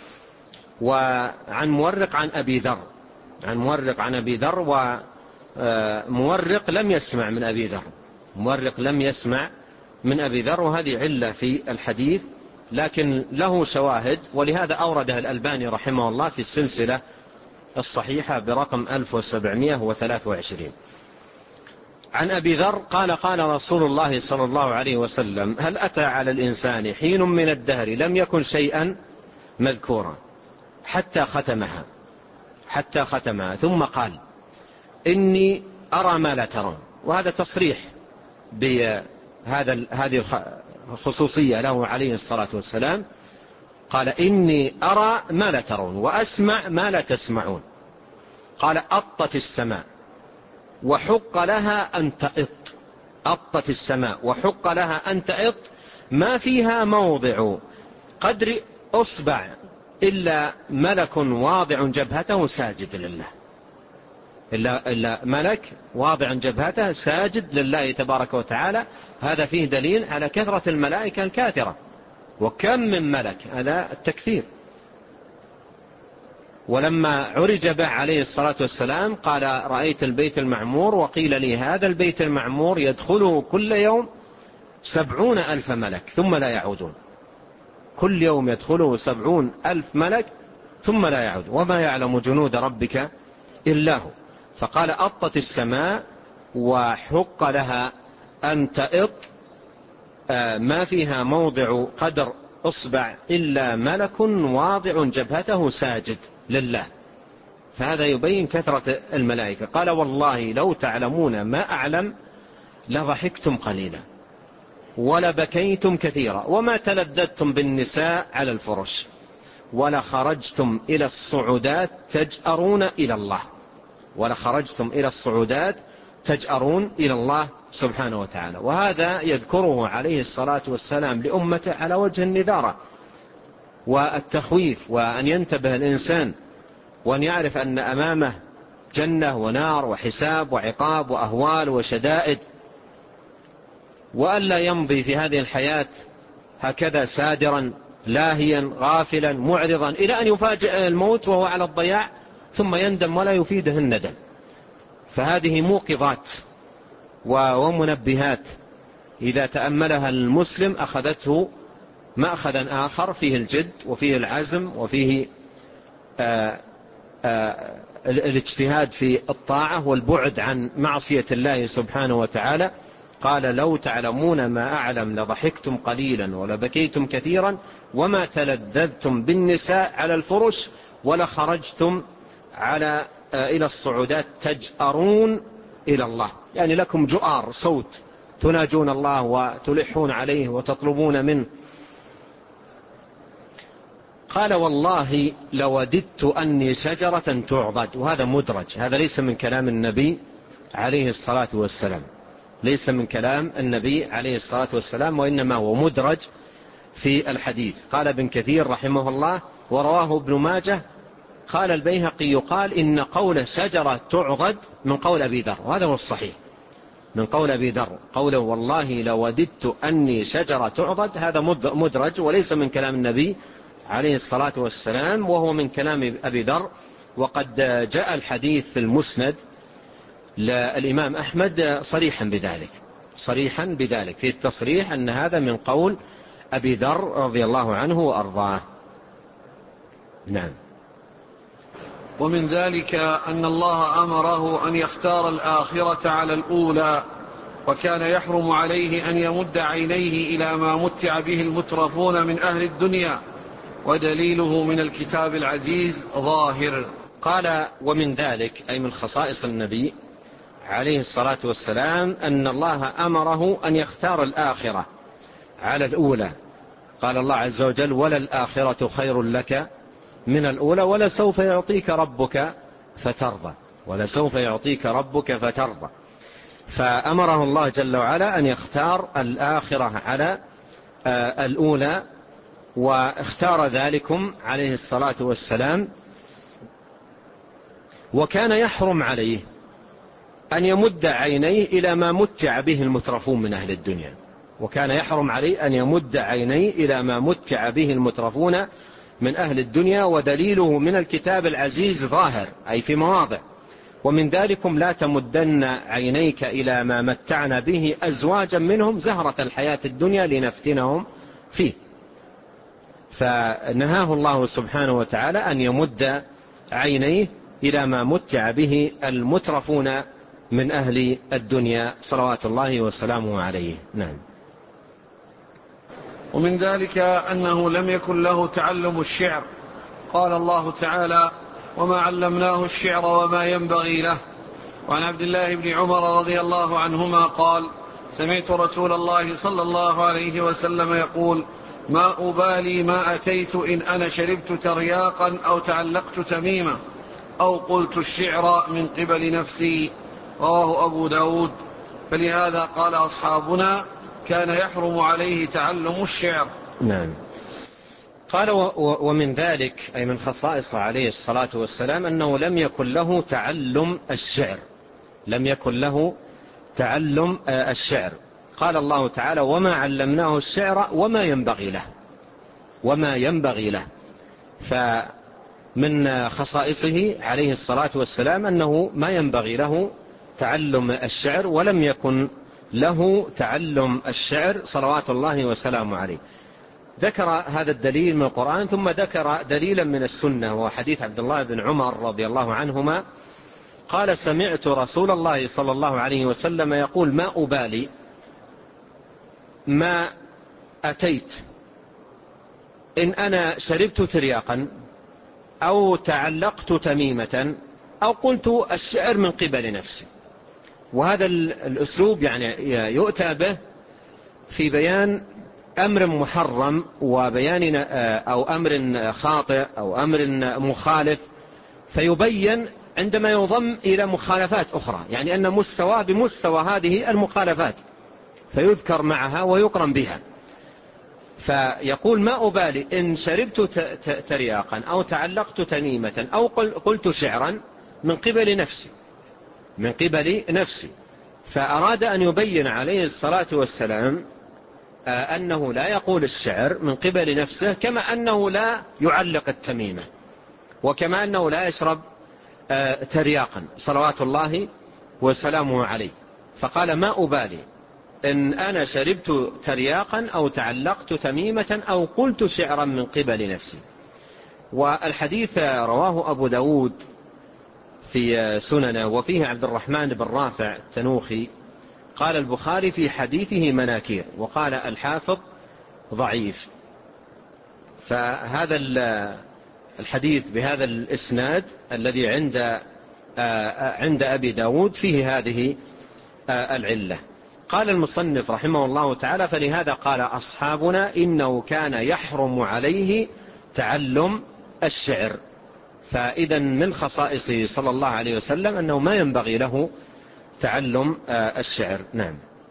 وعن مورق عن أبي ذر، عن مورق عن أبي ذر، ومورق لم يسمع من أبي ذر، مورق لم يسمع من أبي ذر، وهذه علة في الحديث، لكن له شواهد، ولهذا أوردها الألباني رحمه الله في السلسلة الصحيحة برقم 1723. عن أبي ذر قال قال رسول الله صلى الله عليه وسلم هل أتى على الإنسان حين من الدهر لم يكن شيئا مذكورا حتى ختمها ثم قال إني أرى ما لا ترون. وهذا تصريح هذه الخصوصية له عليه الصلاة والسلام، قال إني أرى ما لا ترون وأسمع ما لا تسمعون. قال أطت السماء وحق لها أن تئط، أطت السماء وحق لها أن تئط، ما فيها موضع قدر أصبع إلا ملك واضع جبهته ساجد لله، إلا ملك واضع جبهته ساجد لله تبارك وتعالى. هذا فيه دليل على كثرة الملائكة الكاثرة، وكم من ملك، هذا التكثير. ولما عرج به عليه الصلاة والسلام قال رأيت البيت المعمور، وقيل لي هذا البيت المعمور يدخله كل يوم 70,000 ملك ثم لا يعودون، كل يوم يدخله 70,000 ملك ثم لا يعود، وما يعلم جنود ربك إلا هو. فقال أطت السماء وحق لها أن تئط، ما فيها موضع قدر أصبع إلا ملك واضع جبهته ساجد لله. فهذا يبين كثرة الملائكة. قال والله لو تعلمون ما أعلم لضحكتم قليلا ولبكيتم كثيرا وما تلذذتم بالنساء على الفرش ولخرجتم إلى الصعودات تجأرون إلى الله، ولخرجتم إلى الصعودات تجأرون إلى الله سبحانه وتعالى. وهذا يذكره عليه الصلاة والسلام لأمته على وجه النذارة والتخويف، وأن ينتبه الإنسان وأن يعرف أن أمامه جنة ونار وحساب وعقاب وأهوال وشدائد، وألا يمضي في هذه الحياة هكذا سادرا لاهيا غافلا معرضا إلى أن يفاجئ الموت وهو على الضياع ثم يندم ولا يفيده الندم. فهذه موقظات ومنبهات إذا تأملها المسلم أخذته مأخذا آخر فيه الجد وفيه العزم وفيه الاجتهاد في الطاعة والبعد عن معصية الله سبحانه وتعالى. قال لو تعلمون ما أعلم لضحكتم قليلا ولبكيتم كثيرا وما تلذذتم بالنساء على الفرش ولخرجتم إلى الصعودات تجأرون إلى الله، يعني لكم جؤار صوت تناجون الله وتلحون عليه وتطلبون منه. قال والله لوددت أني شجرة تعضد، وهذا مدرج، هذا ليس من كلام النبي عليه الصلاة والسلام، ليس من كلام النبي عليه الصلاة والسلام، وإنما هو مدرج في الحديث. قال ابن كثير رحمه الله ورواه ابن ماجه. قال البيهقي يقال إن قول شجرة تعضد من قول أبي ذر، وهذا هو الصحيح، من قول أبي ذر قوله والله لوددت أني شجرة تعضد، هذا مدرج وليس من كلام النبي عليه الصلاة والسلام، وهو من كلام أبي ذر. وقد جاء الحديث في المسند للإمام أحمد صريحا بذلك في التصريح أن هذا من قول أبي ذر رضي الله عنه وأرضاه. نعم. ومن ذلك أن الله أمره أن يختار الآخرة على الأولى وكان يحرم عليه أن يمد عينيه إلى ما متع به المترفون من أهل الدنيا، ودليله من الكتاب العزيز ظاهر. قال ومن ذلك أي من خصائص النبي عليه الصلاة والسلام أن الله أمره أن يختار الآخرة على الأولى. قال الله عز وجل وللآخرة خير لك من الأولى ولسوف يعطيك ربك فترضى، ولسوف يعطيك ربك فترضى. فأمره الله جل وعلا أن يختار الآخرة على الأولى، واختار ذلكم عليه الصلاة والسلام. وكان يحرم عليه أن يمد عينيه إلى ما متع به المترفون من أهل الدنيا، وكان يحرم عليه أن يمد عينيه إلى ما متع به المترفون من أهل الدنيا، ودليله من الكتاب العزيز ظاهر أي في مواضع. ومن ذلكم لا تمدن عينيك إلى ما متعنا به أزواجا منهم زهرة الحياة الدنيا لنفتنهم فيه. فنهاه الله سبحانه وتعالى أن يمد عينيه إلى ما متع به المترفون من أهل الدنيا صلوات الله وسلامه عليه. نعم. ومن ذلك أنه لم يكن له تعلم الشعر. قال الله تعالى وما علمناه الشعر وما ينبغي له. وعن عبد الله بن عمر رضي الله عنهما قال سمعت رسول الله صلى الله عليه وسلم يقول ما أبالي ما أتيت إن أنا شربت ترياقا أو تعلقت تميمة أو قلت الشعر من قبل نفسي. رواه أبو داود. فلهذا قال أصحابنا كان يحرم عليه تعلم الشعر. نعم. قال ومن ذلك أي من خصائص عليه الصلاة والسلام أنه لم يكن له تعلم الشعر، لم يكن له تعلم الشعر. قال الله تعالى وما علمناه الشعر وما ينبغي له، وما ينبغي له. فمن خصائصه عليه الصلاة والسلام أنه ما ينبغي له تعلم الشعر، ولم يكن له تعلم الشعر صلوات الله وسلامه عليه. ذكر هذا الدليل من القرآن، ثم ذكر دليلا من السنة وهو حديث عبد الله بن عمر رضي الله عنهما قال سمعت رسول الله صلى الله عليه وسلم يقول ما أبالي ما أتيت إن أنا شربت ترياقا أو تعلقت تميمة أو قلت الشعر من قبل نفسي. وهذا الأسلوب يعني يؤتى به في بيان أمر محرم وبيان أو أمر خاطئ أو أمر مخالف، فيبين عندما يضم إلى مخالفات أخرى، يعني أن مستوى بمستوى هذه المخالفات فيذكر معها ويقرن بها. فيقول ما أبالي إن شربت ترياقا أو تعلقت تميمة أو قلت شعرا من قبل نفسي، من قبل نفسي. فأراد أن يبين عليه الصلاة والسلام أنه لا يقول الشعر من قبل نفسه، كما أنه لا يعلق التميمة، وكما أنه لا يشرب ترياقا صلوات الله وسلامه عليه. فقال ما أبالي إن أنا شربت ترياقا أو تعلقت تميمة أو قلت شعرا من قبل نفسي. والحديث رواه أبو داود في سننه، وفيه عبد الرحمن بن رافع التنوخي. قال البخاري في حديثه مناكير، وقال الحافظ ضعيف. فهذا الحديث بهذا الإسناد الذي عند أبي داود فيه هذه العلة. قال المصنف رحمه الله تعالى فلهذا قال أصحابنا إنه كان يحرم عليه تعلم الشعر. فإذا من خصائصه صلى الله عليه وسلم أنه ما ينبغي له تعلم الشعر. نعم.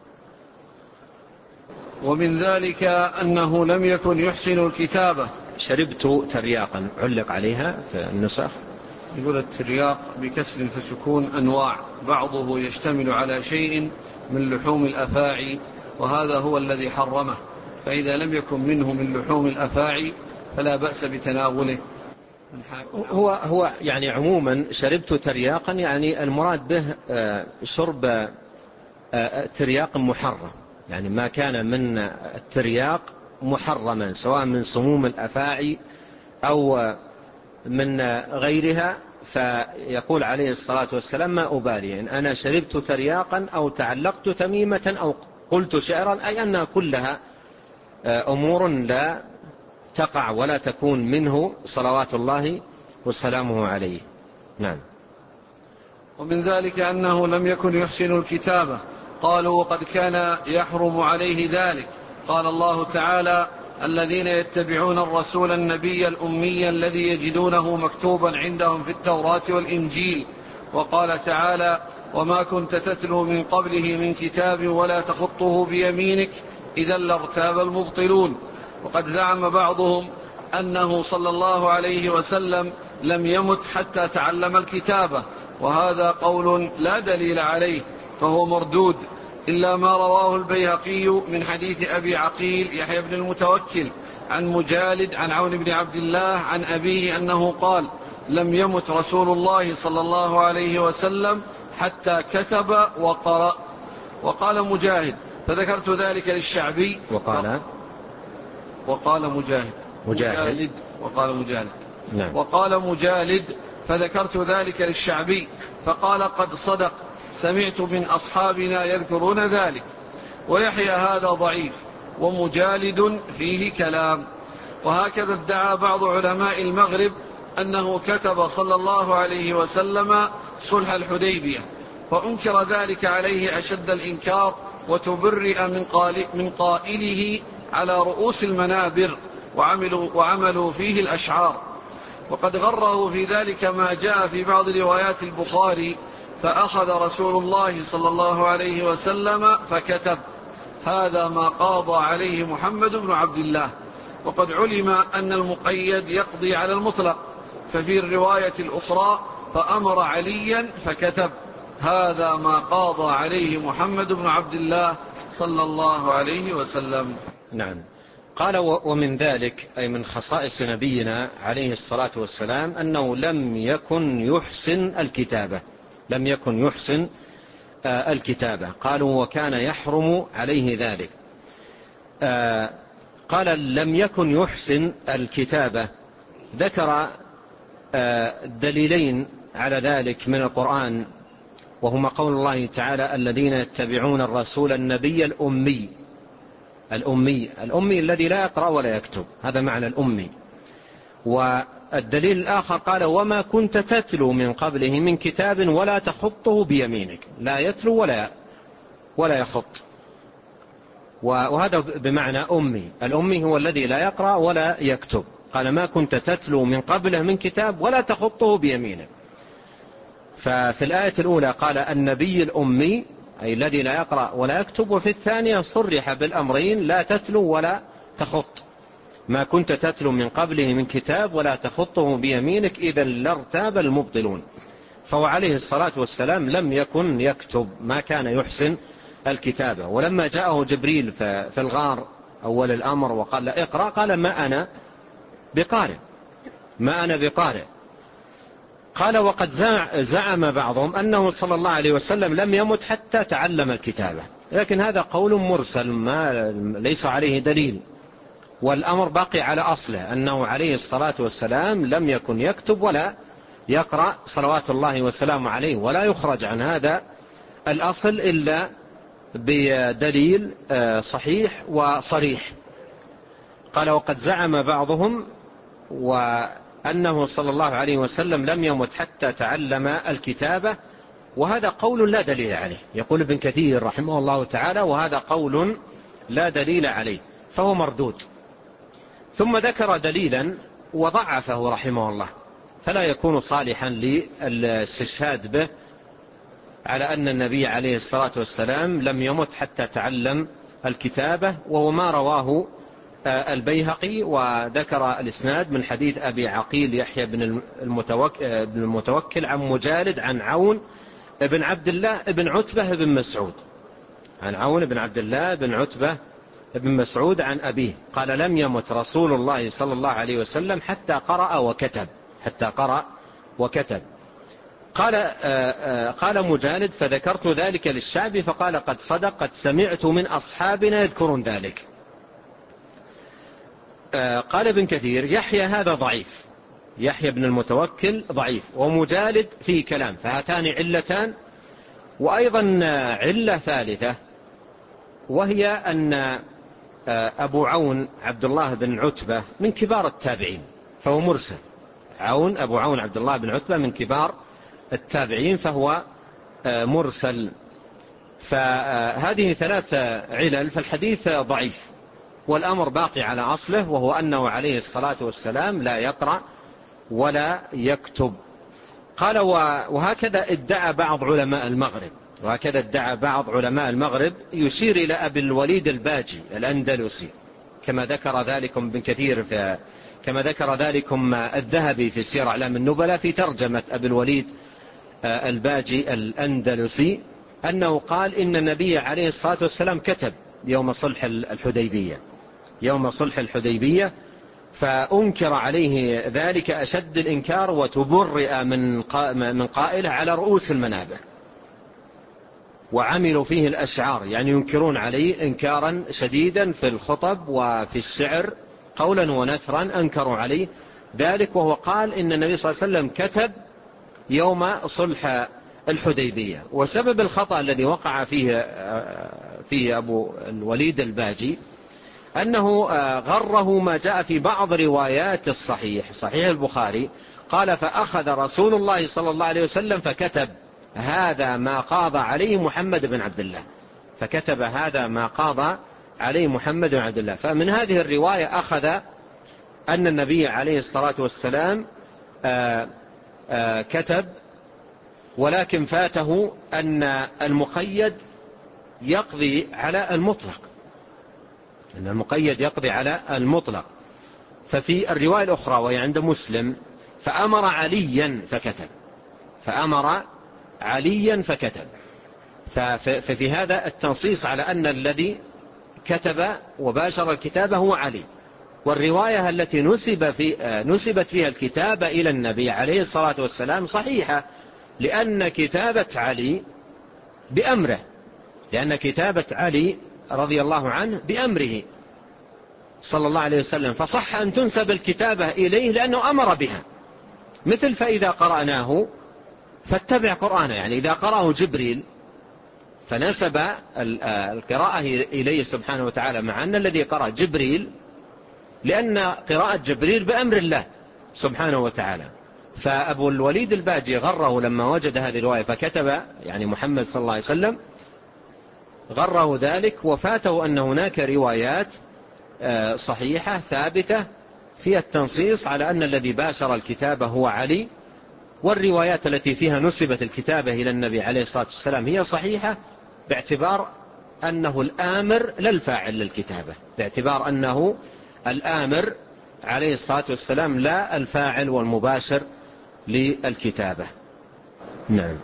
ومن ذلك أنه لم يكن يحسن الكتابة. شربت ترياقا علق عليها في النسخ. يقول الترياق بكسر فسكون أنواع، بعضه يشتمل على شيء من لحوم الأفاعي وهذا هو الذي حرمه، فإذا لم يكن منه من لحوم الأفاعي فلا بأس بتناوله. هو يعني عموما شربت ترياقا يعني المراد به شرب ترياق محرم، يعني ما كان من الترياق محرما سواء من سموم الأفاعي أو من غيرها فيقول عليه الصلاة والسلام ما أبالي إن أنا شربت ترياقا أو تعلقت تميمة أو قلت شعرا، أي أنها كلها أمور لا تقع ولا تكون منه صلوات الله وسلامه عليه. نعم. ومن ذلك أنه لم يكن يحسن الكتابة، قالوا وقد كان يحرم عليه ذلك. قال الله تعالى: الذين يتبعون الرسول النبي الأمي الذي يجدونه مكتوبا عندهم في التوراة والإنجيل. وقال تعالى: وما كنت تتلو من قبله من كتاب ولا تخطه بيمينك إذا لارتاب المبطلون. وقد زعم بعضهم أنه صلى الله عليه وسلم لم يمت حتى تعلم الكتابة، وهذا قول لا دليل عليه فهو مردود، إلا ما رواه البيهقي من حديث أبي عقيل يحيى بن المتوكل عن مجالد عن عون بن عبد الله عن أبيه أنه قال: لم يمت رسول الله صلى الله عليه وسلم حتى كتب وقرأ. وقال مجاهد فذكرت ذلك للشعبي. وقال مجاهد. نعم. وقال مجالد فذكرت ذلك للشعبي فقال: قد صدق، سمعت من أصحابنا يذكرون ذلك. ويحيى هذا ضعيف، ومجالد فيه كلام. وهكذا ادعى بعض علماء المغرب أنه كتب صلى الله عليه وسلم صلح الحديبية، فأنكر ذلك عليه أشد الإنكار، وتبرئ من قائله على رؤوس المنابر، وعملوا فيه الأشعار. وقد غره في ذلك ما جاء في بعض روايات البخاري: فأخذ رسول الله صلى الله عليه وسلم فكتب. هذا ما قاضى عليه محمد بن عبد الله. وقد علم أن المقيد يقضي على المطلق، ففي الرواية الأخرى: فأمر عليا فكتب. هذا ما قاضى عليه محمد بن عبد الله صلى الله عليه وسلم. نعم. قال: ومن ذلك أي من خصائص نبينا عليه الصلاة والسلام أنه لم يكن يحسن الكتابة. قالوا: وكان يحرم عليه ذلك. قال: لم يكن يحسن الكتابة. ذكر دليلين على ذلك من القرآن، وهما قول الله تعالى: الذين يتبعون الرسول النبي الأمي الذي لا يقرأ ولا يكتب، هذا معنى الأمي. والدليل الآخر قال: وما كنت تتلو من قبله من كتاب ولا تخطه بيمينك. لا يتلو ولا يخط، وهذا بمعنى أمي. الأمي هو الذي لا يقرأ ولا يكتب. قال: ما كنت تتلو من قبله من كتاب ولا تخطه بيمينك. ففي الآية الأولى قال النبي الأمي أي الذي لا يقرأ ولا يكتب، وفي الثانية صرح بالأمرين: لا تتلو ولا تخط. ما كنت تتلو من قبله من كتاب ولا تخطه بيمينك إذا لارتاب المبطلون. فهو عليه الصلاة والسلام لم يكن يكتب، ما كان يحسن الكتابة. ولما جاءه جبريل في الغار أول الأمر وقال: لا اقرأ، قال: ما أنا بقارئ. قال: وقد زعم بعضهم أنه صلى الله عليه وسلم لم يمت حتى تعلم الكتابة، لكن هذا قول مرسل ليس عليه دليل، والأمر باقي على أصله أنه عليه الصلاة والسلام لم يكن يكتب ولا يقرأ صلوات الله وسلامه عليه، ولا يخرج عن هذا الأصل إلا بدليل صحيح وصريح. قال: وقد زعم بعضهم وأنه صلى الله عليه وسلم لم يمت حتى تعلم الكتابة، وهذا قول لا دليل عليه. يقول ابن كثير رحمه الله تعالى: وهذا قول لا دليل عليه فهو مردود. ثم ذكر دليلا وضعفه رحمه الله، فلا يكون صالحا للاستشهاد به على أن النبي عليه الصلاة والسلام لم يمت حتى تعلم الكتابة، وهو ما رواه البيهقي، وذكر الإسناد من حديث أبي عقيل يحيى بن المتوكل عن مجالد عن عون بن عبد الله بن عتبة بن مسعود، عن عون بن عبد الله بن عتبة بن مسعود عن أبيه قال: لم يمت رسول الله صلى الله عليه وسلم حتى قرأ وكتب. قال مجالد: فذكرت ذلك للشعبي فقال: قد صدق، قد سمعت من أصحابنا يذكرون ذلك. قال ابن كثير: يحيى هذا ضعيف، يحيى بن المتوكل ضعيف، ومجالد فيه كلام، فهاتان علتان. وأيضا علة ثالثة، وهي أن أبو عون عبد الله بن عتبة من كبار التابعين، فهو مرسل. أبو عون عبد الله بن عتبة من كبار التابعين، فهو مرسل. فهذه ثلاث علل، فالحديث ضعيف، والأمر باقي على أصله، وهو أنه عليه الصلاة والسلام لا يقرأ ولا يكتب. قال وهكذا ادعى بعض علماء المغرب، يشير إلى أبي الوليد الباجي الأندلسي، كما ذكر ذلكم ابن كثير كما ذكر ذلكم الذهبي في سير أعلام النبلاء في ترجمة أبي الوليد الباجي الأندلسي، أنه قال إن النبي عليه الصلاة والسلام كتب يوم صلح الحديبية، فأنكر عليه ذلك أشد الإنكار، وتبرئ من قائله على رؤوس المنابر، وعملوا فيه الأشعار، يعني ينكرون عليه إنكارا شديدا في الخطب وفي الشعر، قولا ونثرا أنكروا عليه ذلك. وهو قال إن النبي صلى الله عليه وسلم كتب يوم صلح الحديبية. وسبب الخطأ الذي وقع فيه أبو الوليد الباجي أنه غره ما جاء في بعض روايات صحيح البخاري، قال فأخذ رسول الله صلى الله عليه وسلم فكتب هذا ما قاضى عليه محمد بن عبد الله. فمن هذه الرواية أخذ أن النبي عليه الصلاة والسلام كتب، ولكن فاته أن المقيد يقضي على المطلق. ففي الرواية الأخرى وهي عند مسلم فأمر عليا فكتب. ففي هذا التنصيص على أن الذي كتب وباشر الكتابة هو علي. والرواية التي نسبت فيها الكتابة إلى النبي عليه الصلاة والسلام صحيحة، لأن كتابة علي رضي الله عنه بأمره صلى الله عليه وسلم، فصح أن تنسب الكتابة إليه لأنه أمر بها. مثل فإذا قرأناه فاتبع قرآنه، يعني إذا قرأه جبريل فنسب القراءة إليه سبحانه وتعالى، مع أن الذي قرأ جبريل، لأن قراءة جبريل بأمر الله سبحانه وتعالى. فأبو الوليد الباجي غره لما وجد هذه الرواية فكتب يعني محمد صلى الله عليه وسلم، غره ذلك، وفاته أن هناك روايات صحيحة ثابتة فيها التنصيص على أن الذي باشر الكتابة هو علي. والروايات التي فيها نسبت الكتابة إلى النبي عليه الصلاة والسلام هي صحيحة، باعتبار أنه الآمر لا الفاعل للكتابة، باعتبار أنه الآمر عليه الصلاة والسلام لا الفاعل والمباشر للكتابة. نعم.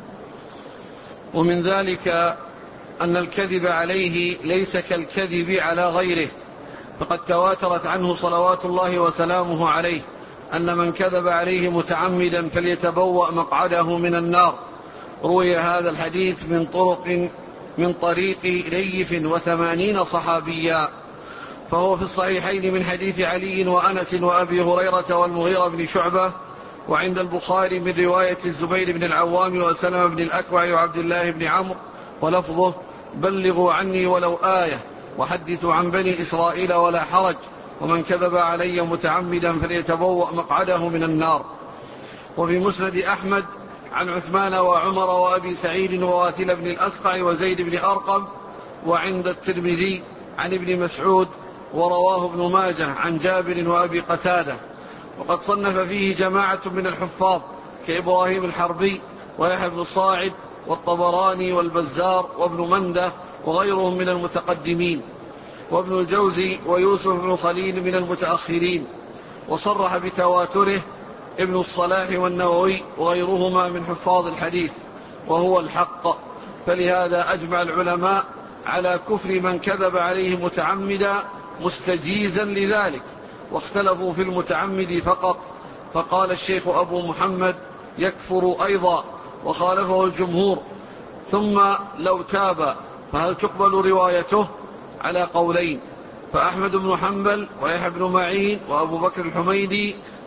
ومن ذلك أن الكذب عليه ليس كالكذب على غيره، فقد تواترت عنه صلوات الله وسلامه عليه أن من كذب عليه متعمدا فليتبوأ مقعده من النار. روي هذا الحديث من طريق ليث 80 صحابيا، فهو في الصحيحين من حديث علي وأنس وأبي هريرة والمغيرة بن شعبة، وعند البخاري من رواية الزبير بن العوام وسلمة بن الأكوع وعبد الله بن عمرو، ولفظه بلغوا عني ولو آية وحدثوا عن بني إسرائيل ولا حرج، ومن كذب علي متعمدا فليتبوأ مقعده من النار. وفي مسند أحمد عن عثمان وعمر وأبي سعيد وواثل بن الأسقع وزيد بن أرقم، وعند الترمذي عن ابن مسعود، ورواه ابن ماجه عن جابر وأبي قتادة. وقد صنف فيه جماعة من الحفاظ كإبراهيم الحربي ويحيى بن الصاعد والطبراني والبزار وابن منده وغيرهم من المتقدمين، وابن الجوزي ويوسف بن خليل من المتأخرين. وصرح بتواتره ابن الصلاح والنووي وغيرهما من حفاظ الحديث، وهو الحق. فلهذا أجمع العلماء على كفر من كذب عليه متعمدا مستجيزا لذلك، واختلفوا في المتعمد فقط، فقال الشيخ أبو محمد يكفر أيضا، وخالفه الجمهور. ثم لو تاب فهل تقبل روايته؟ على قولين، فأحمد بن حنبل ويحيى بن معين وأبو بكر الحميدي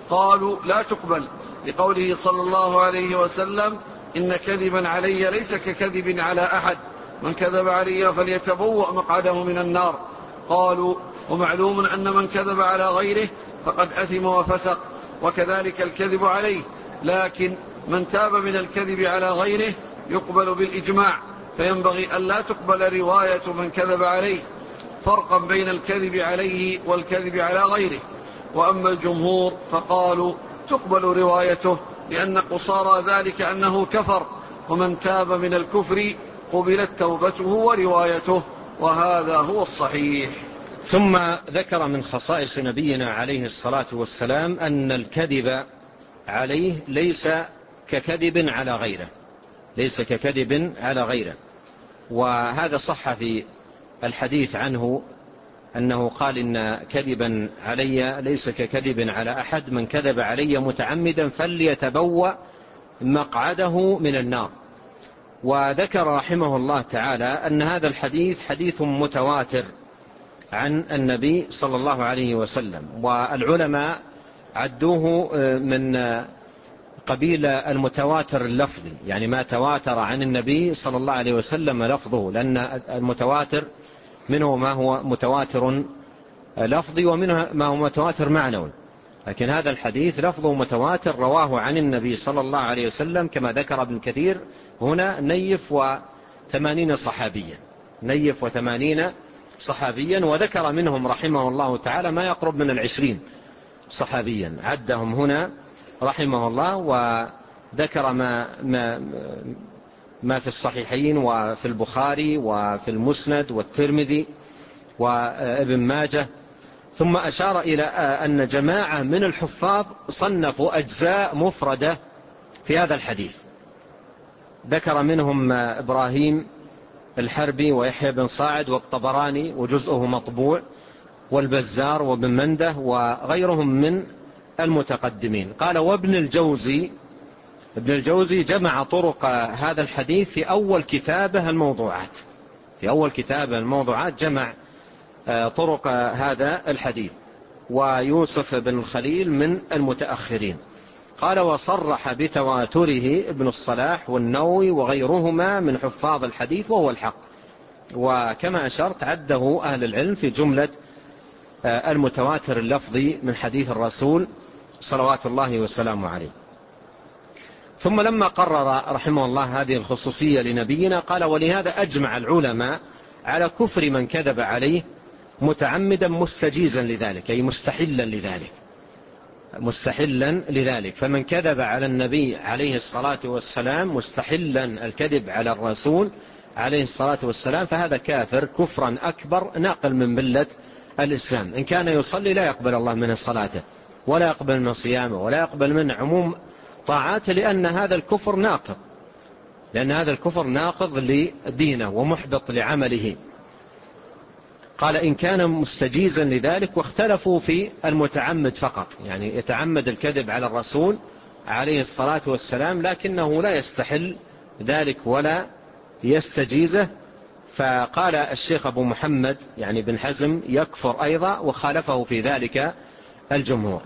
قالوا لا تقبل، لقوله صلى الله عليه وسلم: إن كذبا علي ليس ككذب على أحد، من كذب علي فليتبوأ مقعده من النار. قالوا: ومعلوم أن من كذب على غيره فقد أثم وفسق، وكذلك الكذب عليه، لكن من تاب من الكذب على غيره يقبل بالإجماع، فينبغي أن لا تقبل رواية من كذب عليه، فرقا بين الكذب عليه والكذب على غيره. وأما الجمهور فقالوا تقبل روايته، لأن قصارى ذلك أنه كفر، ومن تاب من الكفر قبلت توبته وروايته، وهذا هو الصحيح. ثم ذكر من خصائص نبينا عليه الصلاة والسلام أن الكذب عليه ليس ككذب على غيره، ليس ككذب على غيره. وهذا صح في الحديث عنه أنه قال: إن كذبا علي ليس ككذب على أحد، من كذب علي متعمدا فليتبوأ مقعده من النار. وذكر رحمه الله تعالى أن هذا الحديث حديث متواتر عن النبي صلى الله عليه وسلم، والعلماء عدوه من قبيل المتواتر اللفظي، يعني ما تواتر عن النبي صلى الله عليه وسلم لفظه، لأن المتواتر منه ما هو متواتر لفظي ومنه ما هو متواتر معنوي، لكن هذا الحديث لفظه متواتر رواه عن النبي صلى الله عليه وسلم كما ذكر ابن كثير هنا 89 صحابيا، 89 صحابيا، وذكر منهم رحمه الله تعالى ما يقرب من 20 صحابيا عدهم هنا رحمه الله، وذكر ما في الصحيحين وفي البخاري وفي المسند والترمذي وابن ماجه. ثم أشار إلى أن جماعة من الحفاظ صنفوا أجزاء مفردة في هذا الحديث، ذكر منهم إبراهيم الحربي ويحيى بن صاعد والطبراني وجزءه مطبوع والبزار وابن منده وغيرهم من المتقدمين. قال: وابن الجوزي، ابن الجوزي جمع طرق هذا الحديث في أول كتابه الموضوعات، في أول كتابه الموضوعات جمع طرق هذا الحديث، ويوسف بن الخليل من المتأخرين. قال: وصرح بتواتره ابن الصلاح والنووي وغيرهما من حفاظ الحديث وهو الحق. وكما أشرت عده أهل العلم في جملة المتواتر اللفظي من حديث الرسول صلوات الله وسلامه عليه. ثم لما قرر رحمه الله هذه الخصوصية لنبينا قال: ولهذا أجمع العلماء على كفر من كذب عليه متعمدا مستجيزا لذلك، أي مستحلا لذلك، مستحلا لذلك. فمن كذب على النبي عليه الصلاة والسلام مستحلا الكذب على الرسول عليه الصلاة والسلام فهذا كافر كفرا أكبر ناقل من ملة الإسلام. إن كان يصلي لا يقبل الله منه صلاته ولا يقبل من صيامه ولا يقبل من عموم طاعاته، لأن هذا الكفر ناقض، لأن هذا الكفر ناقض لدينه ومحبط لعمله. قال: إن كان مستجيزا لذلك. واختلفوا في المتعمد فقط، يعني يتعمد الكذب على الرسول عليه الصلاة والسلام لكنه لا يستحل ذلك ولا يستجيزه. فقال الشيخ أبو محمد يعني بن حزم يكفر أيضا، وخالفه في ذلك الجمهور.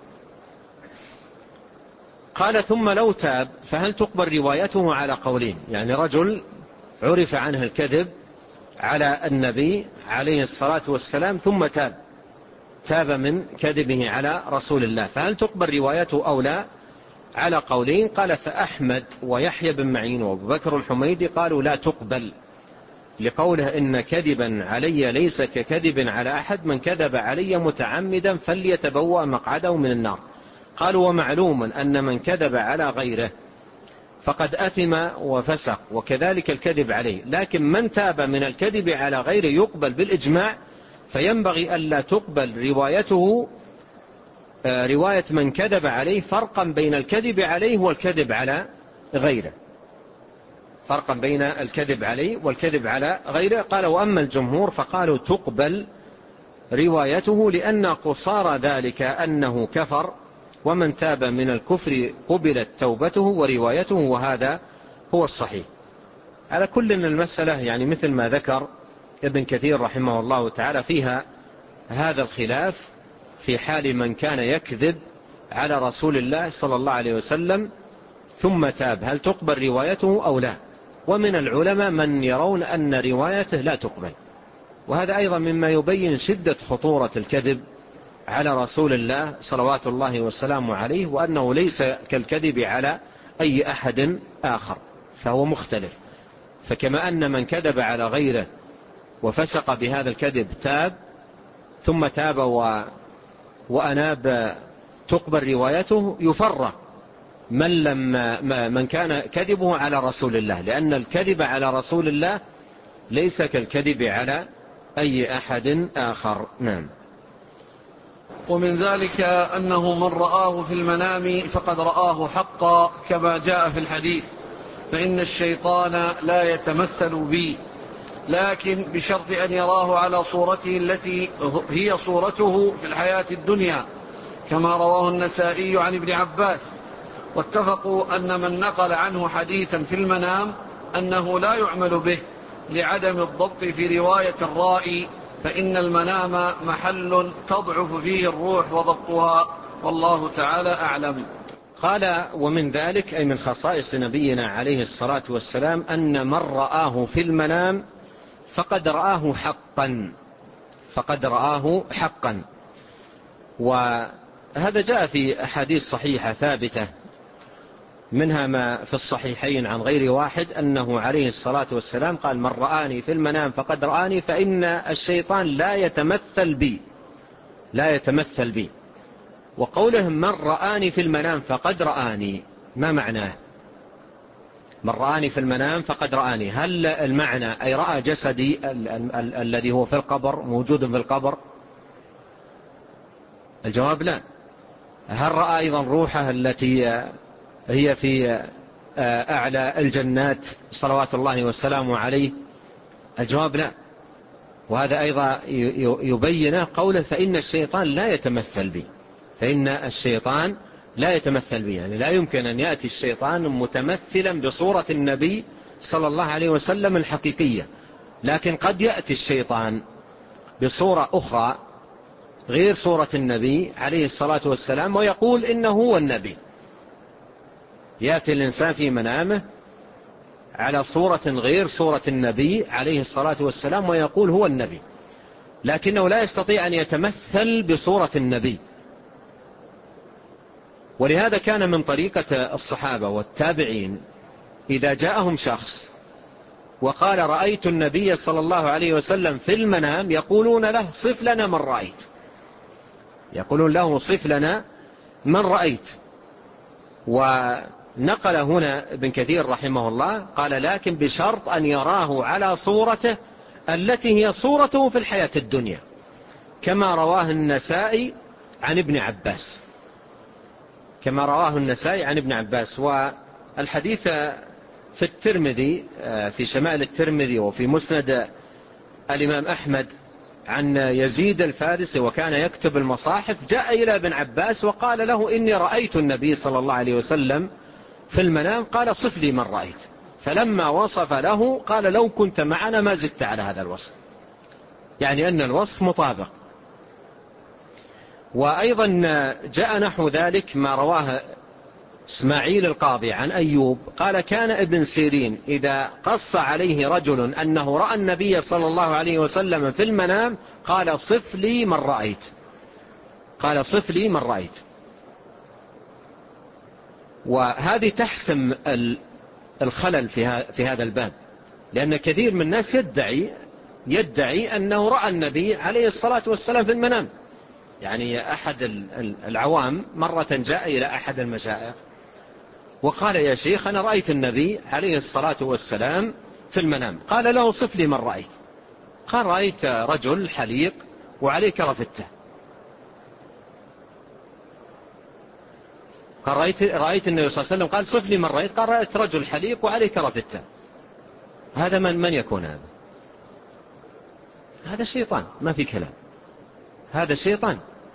قال: ثم لو تاب فهل تقبل روايته على قولين؟ يعني رجل عرف عنه الكذب على النبي عليه الصلاة والسلام ثم تاب من كذبه على رسول الله، فهل تقبل روايته أو لا؟ على قولين. قال: فأحمد ويحيى بن معين وابو بكر الحميدي قالوا لا تقبل، لقوله: إن كذبا علي ليس ككذب على أحد، من كذب علي متعمدا فليتبوأ مقعده من النار. قالوا: ومعلوم أن من كذب على غيره فقد أثم وفسق، وكذلك الكذب عليه، لكن من تاب من الكذب على غيره يقبل بالإجماع، فينبغي ألا تقبل روايته رواية من كذب عليه، فرقا بين الكذب عليه والكذب على غيره، فرقا بين الكذب عليه والكذب على غيره. قال: وأما الجمهور فقالوا تقبل روايته، لأن قصار ذلك أنه كفر، ومن تاب من الكفر قبلت توبته وروايته، وهذا هو الصحيح. على كل المسألة يعني مثل ما ذكر ابن كثير رحمه الله تعالى فيها هذا الخلاف في حال من كان يكذب على رسول الله صلى الله عليه وسلم ثم تاب، هل تقبل روايته أو لا؟ ومن العلماء من يرون أن روايته لا تقبل، وهذا أيضا مما يبين شدة خطورة الكذب على رسول الله صلوات الله والسلام عليه، وأنه ليس كالكذب على أي أحد آخر، فهو مختلف. فكما أن من كذب على غيره وفسق بهذا الكذب تاب ثم تاب وأناب تقبل روايته، يفرق من كان كذبه على رسول الله، لأن الكذب على رسول الله ليس كالكذب على أي أحد آخر. نعم. ومن ذلك أنه من رآه في المنام فقد رآه حقا كما جاء في الحديث، فإن الشيطان لا يتمثل بي، لكن بشرط أن يراه على صورته التي هي صورته في الحياة الدنيا، كما رواه النسائي عن ابن عباس. واتفقوا أن من نقل عنه حديثا في المنام أنه لا يعمل به لعدم الضبط في رواية الرائي، فإن المنام محل تضعف فيه الروح وضبطها، والله تعالى أعلم. قال ومن ذلك أي من خصائص نبينا عليه الصلاة والسلام أن من رآه في المنام فقد رآه حقا، فقد رآه حقا. وهذا جاء في أحاديث صحيحة ثابتة، منها ما في الصحيحين عن غير واحد أنه عليه الصلاة والسلام قال من رآني في المنام فقد رآني، فإن الشيطان لا يتمثل بي، لا يتمثل بي. وقولهم من رآني في المنام فقد رآني، ما معناه؟ من رآني في المنام فقد رآني، هل المعنى أي رأى جسدي الذي هو في القبر موجود في القبر؟ الجواب لا. هل رأى أيضا روحه التي هي في أعلى الجنات صلوات الله والسلام عليه؟ الجواب لا. وهذا أيضا يبين قوله فإن الشيطان لا يتمثل بي، فإن الشيطان لا يتمثل بي، يعني لا يمكن أن يأتي الشيطان متمثلا بصورة النبي صلى الله عليه وسلم الحقيقية، لكن قد يأتي الشيطان بصورة أخرى غير صورة النبي عليه الصلاة والسلام ويقول إنه هو النبي. يأتي الإنسان في منامه على صورة غير صورة النبي عليه الصلاة والسلام ويقول هو النبي، لكنه لا يستطيع أن يتمثل بصورة النبي. ولهذا كان من طريقة الصحابة والتابعين إذا جاءهم شخص وقال رأيت النبي صلى الله عليه وسلم في المنام يقولون له صف لنا من رأيت، يقولون له صف لنا من رأيت. ونقل هنا ابن كثير رحمه الله قال لكن بشرط أن يراه على صورته التي هي صورته في الحياة الدنيا، كما رواه النسائي عن ابن عباس، كما رواه النسائي عن ابن عباس. والحديث في الترمذي في شمائل الترمذي وفي مسند الإمام أحمد عن يزيد الفارسي وكان يكتب المصاحف، جاء إلى ابن عباس وقال له إني رأيت النبي صلى الله عليه وسلم في المنام، قال صف لي من رأيت. فلما وصف له قال لو كنت معنا ما زدت على هذا الوصف، يعني أن الوصف مطابق. وأيضا جاء نحو ذلك ما رواه إسماعيل القاضي عن أيوب قال كان ابن سيرين إذا قص عليه رجل أنه رأى النبي صلى الله عليه وسلم في المنام قال صف لي من رأيت، قال صف لي من رأيت. وهذه تحسم الخلل في هذا الباب، لأن كثير من الناس يدعي أنه رأى النبي عليه الصلاة والسلام في المنام. يعني أحد العوام مرة جاء إلى أحد المشايخ وقال يا شيخ أنا رأيت النبي عليه الصلاة والسلام في المنام، قال له صف لي من رأيت، قال رأيت رجل حليق وعليه كرفتة، قال رأيت النبي صلى الله عليه وسلم، قال صف لي من رأيت، قال رأيت رجل حليق وعليه كرفتة. هذا من يكون هذا؟ هذا شيطان، ما في كلام، هذا شيطان.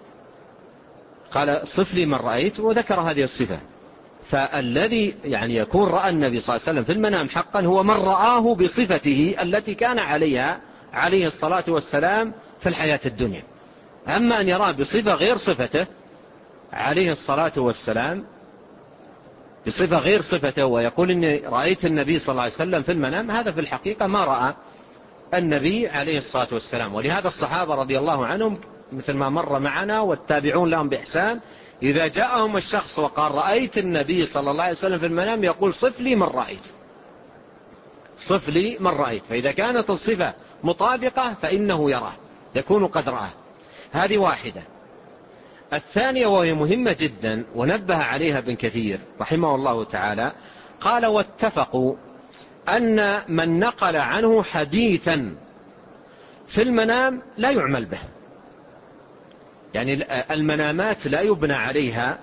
قال صف لي من رأيت وذكر هذه الصفة. فالذي يعني يكون رأى النبي صلى الله عليه وسلم في المنام حقا هو من رآه بصفته التي كان عليها عليه الصلاة والسلام في الحياة الدنيا. أما أن يراه بصفة غير صفته عليه الصلاة والسلام بصفة غير صفته ويقول إني رأيت النبي صلى الله عليه وسلم في المنام، هذا في الحقيقة ما رأى النبي عليه الصلاة والسلام. ولهذا الصحابة رضي الله عنهم مثل ما مر معنا والتابعون لهم بإحسان، إذا جاءهم الشخص وقال رأيت النبي صلى الله عليه وسلم في المنام يقول صف لي من رأيت، صف لي من رأيت. فإذا كانت الصفة مطابقة فإنه يراه، يكون قد رآه. هذه واحدة. الثانية وهي مهمة جدا ونبه عليها ابن كثير رحمه الله تعالى، قال واتفقوا أن من نقل عنه حديثا في المنام لا يعمل به. يعني المنامات لا يبنى عليها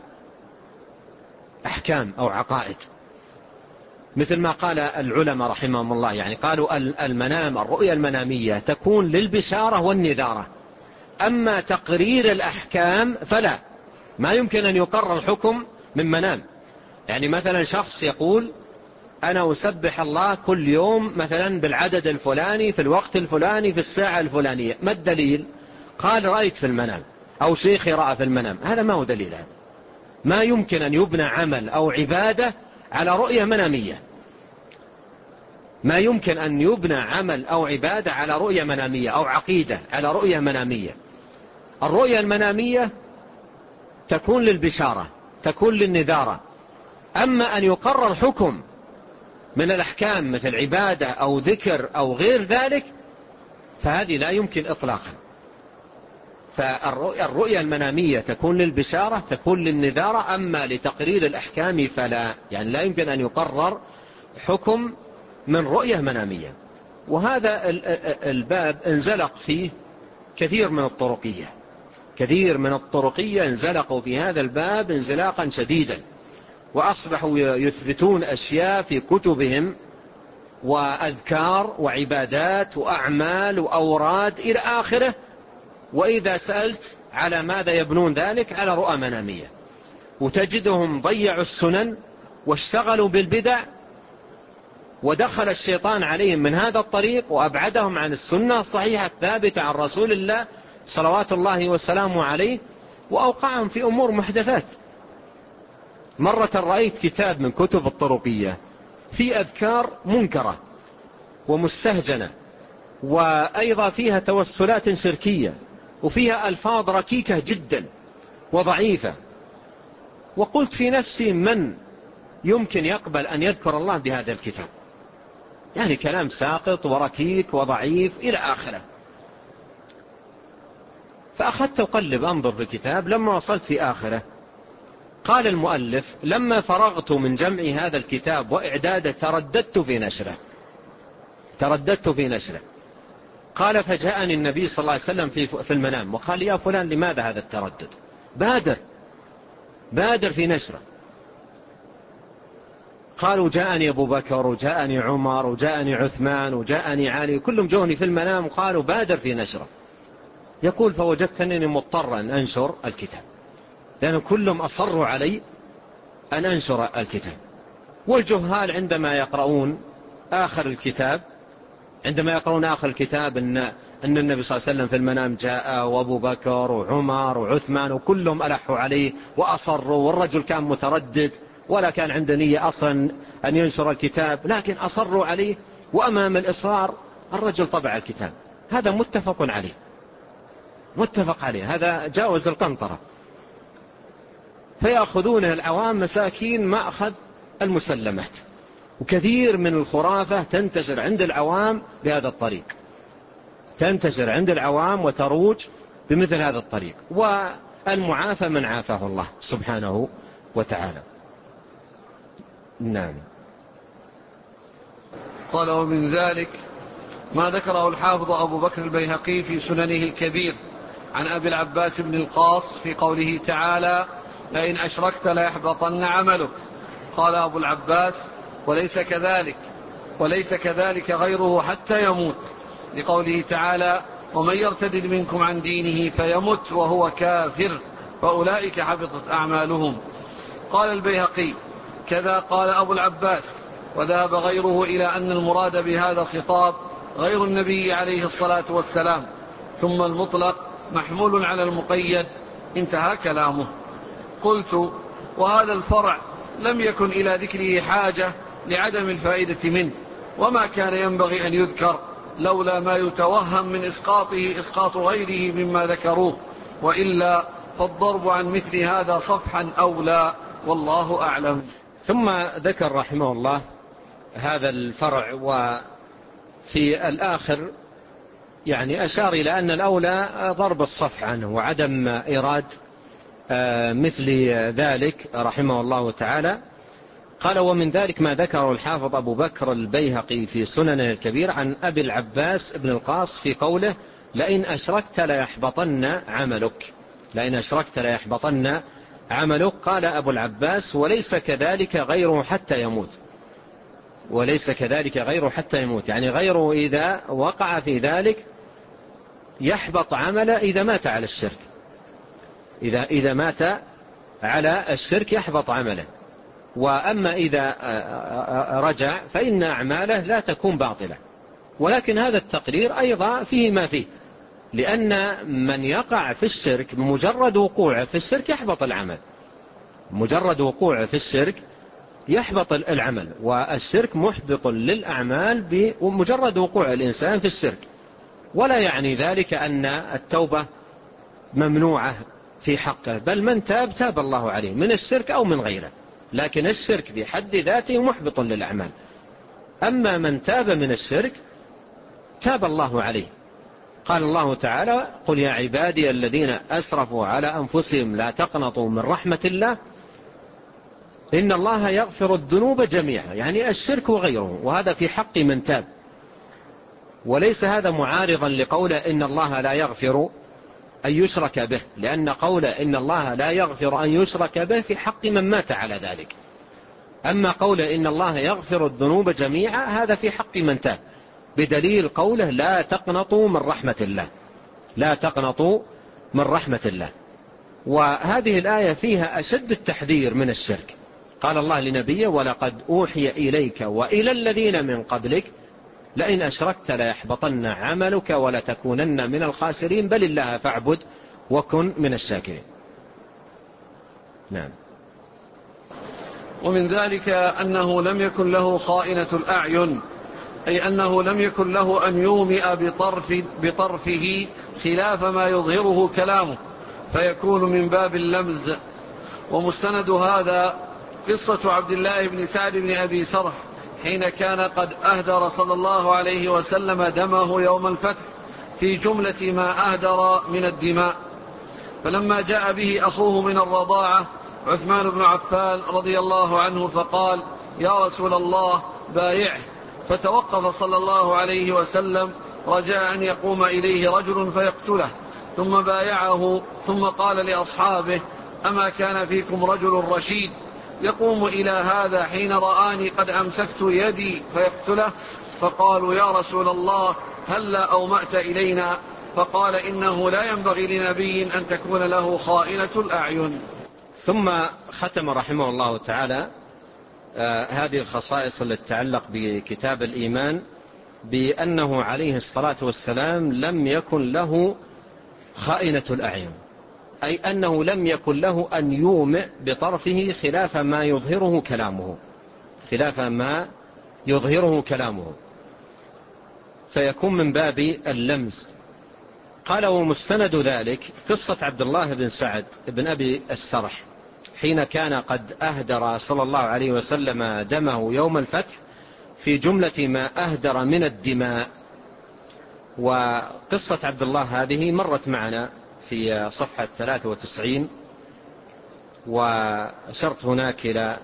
أحكام أو عقائد، مثل ما قال العلماء رحمهم الله. يعني قالوا المنام، الرؤيا المنامية تكون للبشارة والنذارة، أما تقرير الأحكام فلا، ما يمكن أن يقرر حكم من منام. يعني مثلا شخص يقول أنا أسبح الله كل يوم مثلا بالعدد الفلاني في الوقت الفلاني في الساعة الفلانية، ما الدليل؟ قال رأيت في المنام أو شيخي رأى في المنام. هذا ما هو دليل. هذا ما يمكن أن يبنى عمل أو عبادة على رؤية منامية. ما يمكن أن يبنى عمل أو عبادة على رؤية منامية أو عقيدة على رؤية منامية. الرؤية المنامية تكون للبشارة، تكون للنذارة. أما أن يقرر حكم من الأحكام مثل عبادة أو ذكر أو غير ذلك فهذه لا يمكن إطلاقا. فالرؤية المنامية تكون للبشارة، تكون للنذارة، أما لتقرير الأحكام فلا. يعني لا يمكن أن يقرر حكم من رؤية منامية. وهذا الباب انزلق فيه كثير من الطرقية، كثير من الطرقية انزلقوا في هذا الباب انزلاقا شديدا، وأصبحوا يثبتون أشياء في كتبهم وأذكار وعبادات وأعمال وأوراد إلى آخره. وإذا سألت على ماذا يبنون ذلك؟ على رؤى منامية. وتجدهم ضيعوا السنن واشتغلوا بالبدع، ودخل الشيطان عليهم من هذا الطريق وأبعدهم عن السنة الصحيحة الثابتة عن رسول الله صلوات الله وسلامه عليه، وأوقعهم في أمور محدثات. مرة رأيت كتاب من كتب الطرقية في أذكار منكرة ومستهجنة، وأيضا فيها توسلات شركية، وفيها ألفاظ ركيكة جدا وضعيفة. وقلت في نفسي من يمكن يقبل أن يذكر الله بهذا الكتاب؟ يعني كلام ساقط وركيك وضعيف إلى آخره. فأخذت أقلب أنظر في الكتاب، لما وصلت في آخره قال المؤلف لما فرغت من جمع هذا الكتاب وإعداده ترددت في نشره. قال فجاءني النبي صلى الله عليه وسلم في المنام وقال يا فلان لماذا هذا التردد؟ بادر في نشره. قالوا جاءني أبو بكر وجاءني عمر وجاءني عثمان وجاءني علي، كلهم جوني في المنام وقالوا بادر في نشره. يقول فوجدت أنني مضطر أن أنشر الكتاب، لأن كلهم أصروا علي أن أنشر الكتاب. والجهال عندما يقرؤون آخر الكتاب أن النبي صلى الله عليه وسلم في المنام جاء وأبو بكر وعمر وعثمان وكلهم ألحوا عليه وأصروا، والرجل كان متردد ولا كان عنده نية أصلا أن ينشر الكتاب، لكن أصروا عليه، وأمام الإصرار الرجل طبع الكتاب. هذا متفق عليه، هذا جاوز القنطرة. فيأخذون العوام مساكين ما أخذ المسلمات. وكثير من الخرافة تنتشر عند العوام بهذا الطريق، تنتشر عند العوام وتروج بمثل هذا الطريق. والمعافى من عافاه الله سبحانه وتعالى. نعم. قال ومن ذلك ما ذكره الحافظ أبو بكر البيهقي في سننه الكبير عن أبي العباس بن القاص في قوله تعالى لئن أشركت ليحبطن عملك. قال أبو العباس وليس كذلك غيره حتى يموت، لقوله تعالى ومن يرتد منكم عن دينه فيمت وهو كافر فأولئك حبطت أعمالهم. قال البيهقي كذا قال أبو العباس، وذهب غيره إلى أن المراد بهذا الخطاب غير النبي عليه الصلاة والسلام، ثم المطلق محمول على المقيد. انتهى كلامه. قلت: وهذا الفرع لم يكن إلى ذكره حاجة لعدم الفائدة منه، وما كان ينبغي أن يذكر لولا ما يتوهم من إسقاطه إسقاط غيره مما ذكروه، وإلا فالضرب عن مثل هذا صفحا أولى، والله أعلم. ثم ذكر رحمه الله هذا الفرع، وفي الآخر يعني أشار إلى أن الأولى ضرب الصفح عنه وعدم إيراد مثل ذلك رحمه الله تعالى. قال: ومن ذلك ما ذكره الحافظ أبو بكر البيهقي في سننه الكبير عن أبي العباس بن القاص في قوله: لئن أشركت ليحبطن عملك، لئن أشركت ليحبطن عملك. قال أبو العباس: وليس كذلك غيره حتى يموت، وليس كذلك غيره حتى يموت، يعني غيره إذا وقع في ذلك يحبط عمله إذا مات على الشرك، إذا مات على الشرك يحبط عمله. وأما إذا رجع فإن أعماله لا تكون باطلة. ولكن هذا التقرير أيضا فيه ما فيه، لأن من يقع في الشرك بمجرد وقوعه في الشرك يحبط العمل، مجرد وقوعه في الشرك يحبط العمل، والشرك محبط للأعمال بمجرد وقوع الإنسان في الشرك. ولا يعني ذلك أن التوبة ممنوعة في حقه، بل من تاب تاب الله عليه من الشرك أو من غيره، لكن الشرك بحد ذاته محبط للأعمال. أما من تاب من الشرك تاب الله عليه. قال الله تعالى: قل يا عبادي الذين أسرفوا على أنفسهم لا تقنطوا من رحمة الله إن الله يغفر الذنوب جميعا، يعني الشرك وغيره، وهذا في حق من تاب. وليس هذا معارضا لقوله إن الله لا يغفر أن يشرك به، لأن قوله إن الله لا يغفر أن يشرك به في حق من مات على ذلك. أما قوله إن الله يغفر الذنوب جميعا هذا في حق من تاب، بدليل قوله لا تقنطوا من رحمة الله، لا تقنطوا من رحمة الله. وهذه الآية فيها أشد التحذير من الشرك. قال الله لنبيه: ولقد أوحي إليك وإلى الذين من قبلك لئن أشركت ليحبطن عملك ولتكونن من الخاسرين بل الله فاعبد وكن من الشاكرين. نعم. ومن ذلك أنه لم يكن له خائنة الأعين، أي أنه لم يكن له أن يومئ بطرفه خلاف ما يظهره كلامه، فيكون من باب اللمز. ومستند هذا قصة عبد الله بن سعد بن أبي سرح حين كان قد أهدر صلى الله عليه وسلم دمه يوم الفتح في جملة ما أهدر من الدماء، فلما جاء به أخوه من الرضاعة عثمان بن عفان رضي الله عنه فقال: يا رسول الله بايعه، فتوقف صلى الله عليه وسلم رجاء أن يقوم إليه رجل فيقتله، ثم بايعه، ثم قال لأصحابه: أما كان فيكم رجل رشيد يقوم إلى هذا حين رآني قد أمسكت يدي فيقتله؟ فقالوا: يا رسول الله هلا أومأت إلينا؟ فقال: إنه لا ينبغي لنبي أن تكون له خائنة الأعين. ثم ختم رحمه الله تعالى هذه الخصائص التي تتعلق بكتاب الإيمان بأنه عليه الصلاة والسلام لم يكن له خائنة الأعين، أي أنه لم يكن له أن يومئ بطرفه خلاف ما يظهره كلامه، خلاف ما يظهره كلامه، فيكون من باب اللمز. قال: ومستند ذلك قصة عبد الله بن سعد بن أبي السرح حين كان قد أهدر صلى الله عليه وسلم دمه يوم الفتح في جملة ما أهدر من الدماء. وقصة عبد الله هذه مرت معنا في صفحة 93، وأشرت هناك إلى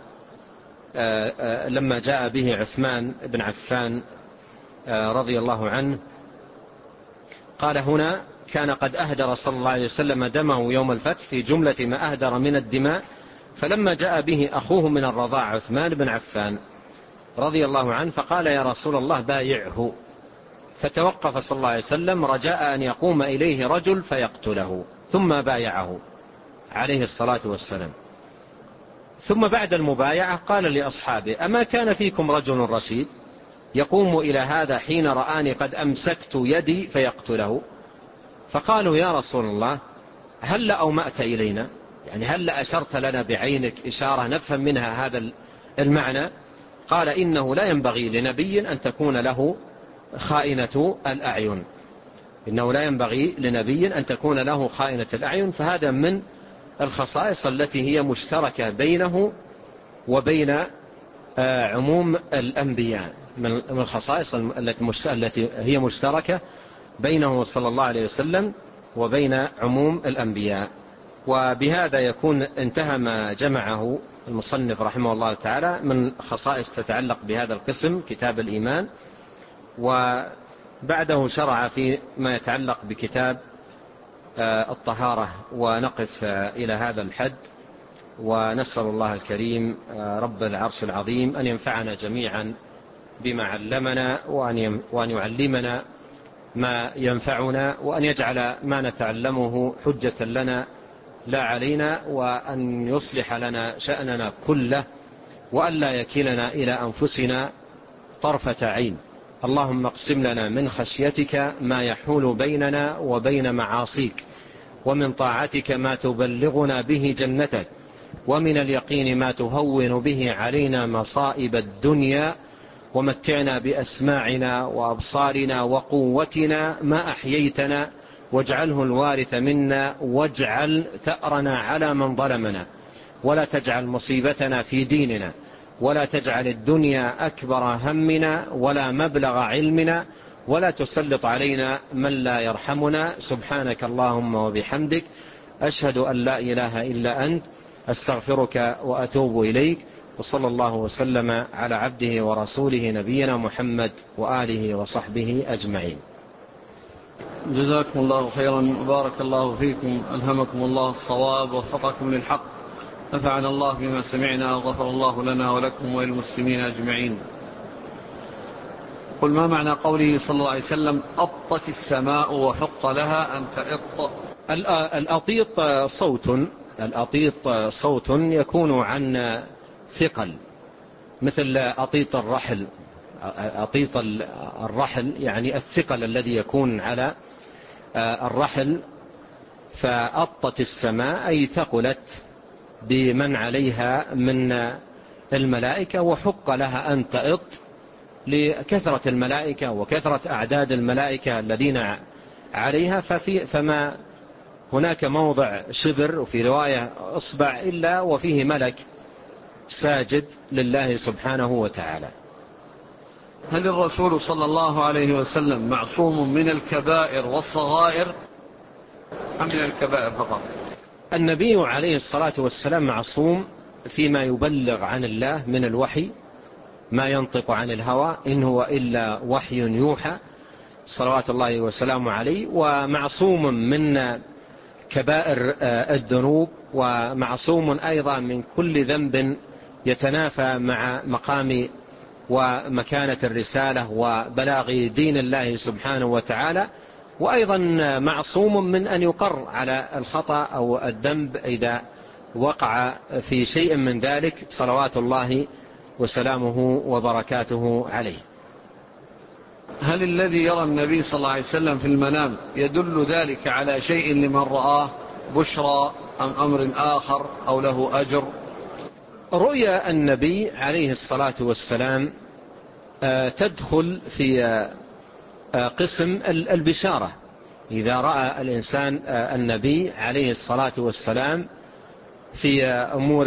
لما جاء به عثمان بن عفان رضي الله عنه، قال هنا: كان قد أهدر صلى الله عليه وسلم دمه يوم الفتح في جملة ما أهدر من الدماء، فلما جاء به أخوه من الرضاع عثمان بن عفان رضي الله عنه فقال: يا رسول الله بايعه، فتوقف صلى الله عليه وسلم رجاء أن يقوم إليه رجل فيقتله، ثم بايعه عليه الصلاة والسلام. ثم بعد المبايعة قال لأصحابه: أما كان فيكم رجل رشيد يقوم إلى هذا حين رآني قد أمسكت يدي فيقتله؟ فقالوا: يا رسول الله هل أومأت إلينا؟ يعني هل أشرت لنا بعينك إشارة نفهم منها هذا المعنى؟ قال إنه لا ينبغي لنبي أن تكون له خائنة الأعين، إنه لا ينبغي لنبي أن تكون له خائنة الأعين. فهذا من الخصائص التي هي مشتركة بينه وبين عموم الأنبياء، من الخصائص التي هي مشتركة بينه صلى الله عليه وسلم وبين عموم الأنبياء. وبهذا يكون انتهى ما جمعه المصنف رحمه الله تعالى من خصائص تتعلق بهذا القسم كتاب الإيمان، وبعده شرع في ما يتعلق بكتاب الطهارة. ونقف إلى هذا الحد، ونسأل الله الكريم رب العرش العظيم أن ينفعنا جميعا بما علمنا، وأن يعلمنا ما ينفعنا، وأن يجعل ما نتعلمه حجة لنا لا علينا، وأن يصلح لنا شأننا كله، وأن لا يكلنا إلى أنفسنا طرفة عين. اللهم اقسم لنا من خشيتك ما يحول بيننا وبين معاصيك، ومن طاعتك ما تبلغنا به جنتك، ومن اليقين ما تهون به علينا مصائب الدنيا، ومتعنا بأسماعنا وأبصارنا وقوتنا ما أحييتنا، واجعله الوارث منا، واجعل ثأرنا على من ظلمنا، ولا تجعل مصيبتنا في ديننا، ولا تجعل الدنيا أكبر همنا ولا مبلغ علمنا، ولا تسلط علينا من لا يرحمنا. سبحانك اللهم وبحمدك، أشهد أن لا إله إلا أنت، أستغفرك وأتوب إليك. وصلى الله وسلم على عبده ورسوله نبينا محمد وآله وصحبه أجمعين. جزاكم الله خيرا وبارك الله فيكم، ألهمكم الله الصواب ووفقكم للحق، نفعنا الله بما سمعنا وغفر الله لنا ولكم وللمسلمين أجمعين. قل ما معنى قوله صلى الله عليه وسلم أطت السماء وحق لها أن تئط؟ الأطيط صوت يكون عن ثقل، مثل أطيط الرحل. أطيط الرحل يعني الثقل الذي يكون على الرحل. فأطت السماء أي ثقلت بمن عليها من الملائكة، وحق لها أن تئط لكثرة الملائكة وكثرة أعداد الملائكة الذين عليها. فما هناك موضع شبر، وفي رواية أصبع، إلا وفيه ملك ساجد لله سبحانه وتعالى. هل الرسول صلى الله عليه وسلم معصوم من الكبائر والصغائر أم من الكبائر فقط؟ النبي عليه الصلاة والسلام معصوم فيما يبلغ عن الله من الوحي، ما ينطق عن الهوى إن هو إلا وحي يوحى صلوات الله وسلامه عليه، ومعصوم من كبائر الذنوب، ومعصوم أيضا من كل ذنب يتنافى مع مقام ومكانة الرسالة وبلاغ دين الله سبحانه وتعالى، وأيضا معصوم من أن يقر على الخطأ أو الذنب إذا وقع في شيء من ذلك صلوات الله وسلامه وبركاته عليه. هل الذي يرى النبي صلى الله عليه وسلم في المنام يدل ذلك على شيء لمن رآه، بشرى أم أمر آخر أو له أجر؟ رؤيا النبي عليه الصلاة والسلام تدخل في قسم البشارة. إذا رأى الإنسان النبي عليه الصلاة والسلام في أمور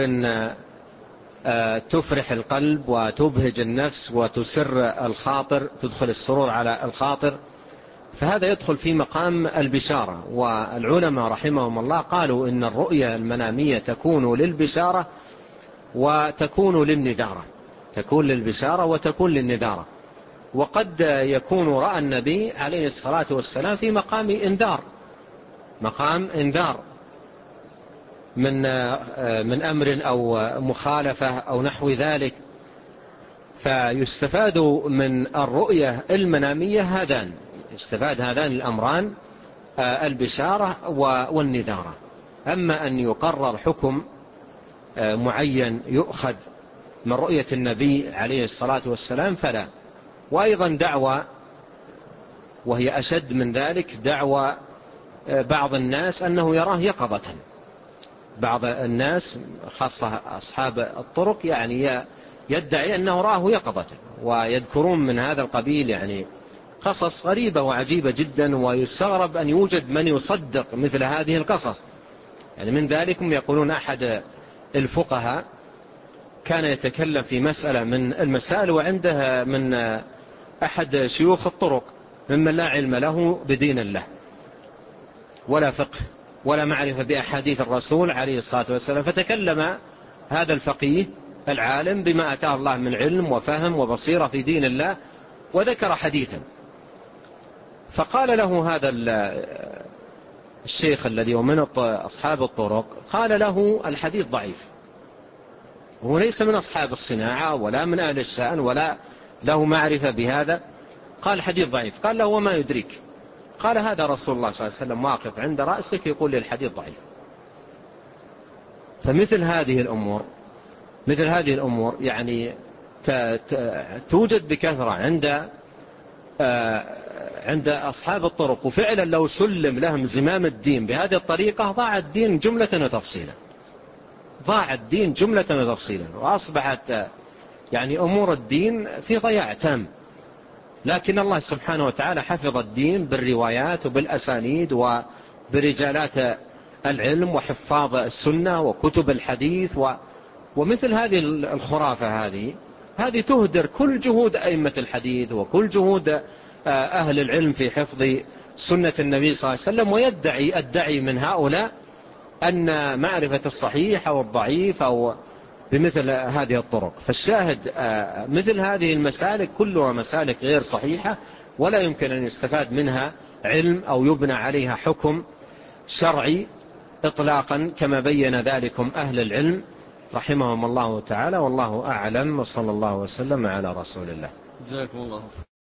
تفرح القلب وتبهج النفس وتسر الخاطر، تدخل السرور على الخاطر، فهذا يدخل في مقام البشارة. والعلماء رحمهم الله قالوا إن الرؤيا المنامية تكون للبشارة وتكون للنذارة، تكون للبشارة وتكون للنذارة. وقد يكون رأى النبي عليه الصلاة والسلام في مقام إنذار من أمر أو مخالفة أو نحو ذلك. فيستفاد من الرؤية المنامية هذان، يستفاد هذان الأمران، البشارة والنذارة. أما أن يقرر حكم معين يؤخذ من رؤية النبي عليه الصلاة والسلام فلا. وأيضا دعوة، وهي أشد من ذلك، دعوة بعض الناس أنه يراه يقظة، بعض الناس خاصة أصحاب الطرق يعني يدعي أنه رآه يقظة، ويذكرون من هذا القبيل يعني قصص غريبة وعجيبة جدا، ويستغرب أن يوجد من يصدق مثل هذه القصص. يعني من ذلكم يقولون أحد الفقهاء كان يتكلم في مسألة من المسائل، وعنده من أحد شيوخ الطرق ممن لا علم له بدين الله ولا فقه ولا معرفة بأحاديث الرسول عليه الصلاة والسلام، فتكلم هذا الفقيه العالم بما أتاه الله من علم وفهم وبصيرة في دين الله، وذكر حديثا، فقال له هذا الشيخ الذي ومن أصحاب الطرق، قال له الحديث ضعيف، هو ليس من أصحاب الصناعة ولا من أهل الشأن ولا له معرفة بهذا، قال حديث ضعيف. قال له وما يدريك؟ قال هذا رسول الله صلى الله عليه وسلم واقف عند رأسك يقول لي الحديث ضعيف. فمثل هذه الأمور يعني توجد بكثرة عند أصحاب الطرق، وفعلا لو سلم لهم زمام الدين بهذه الطريقة ضاع الدين جملة وتفصيلا، وأصبحت يعني أمور الدين في ضياع تام. لكن الله سبحانه وتعالى حفظ الدين بالروايات وبالأسانيد وبرجالات العلم وحفاظ السنة وكتب الحديث ومثل هذه الخرافة هذه تهدر كل جهود أئمة الحديث وكل جهود أهل العلم في حفظ سنة النبي صلى الله عليه وسلم، ويدعي من هؤلاء أن معرفة الصحيح أو الضعيف أو بمثل هذه الطرق. فالشاهد مثل هذه المسالك كلها مسالك غير صحيحة، ولا يمكن أن يستفاد منها علم أو يبنى عليها حكم شرعي إطلاقا، كما بين ذلكم أهل العلم رحمهم الله تعالى. والله أعلم، وصلى الله وسلم على رسول الله. جزاكم الله.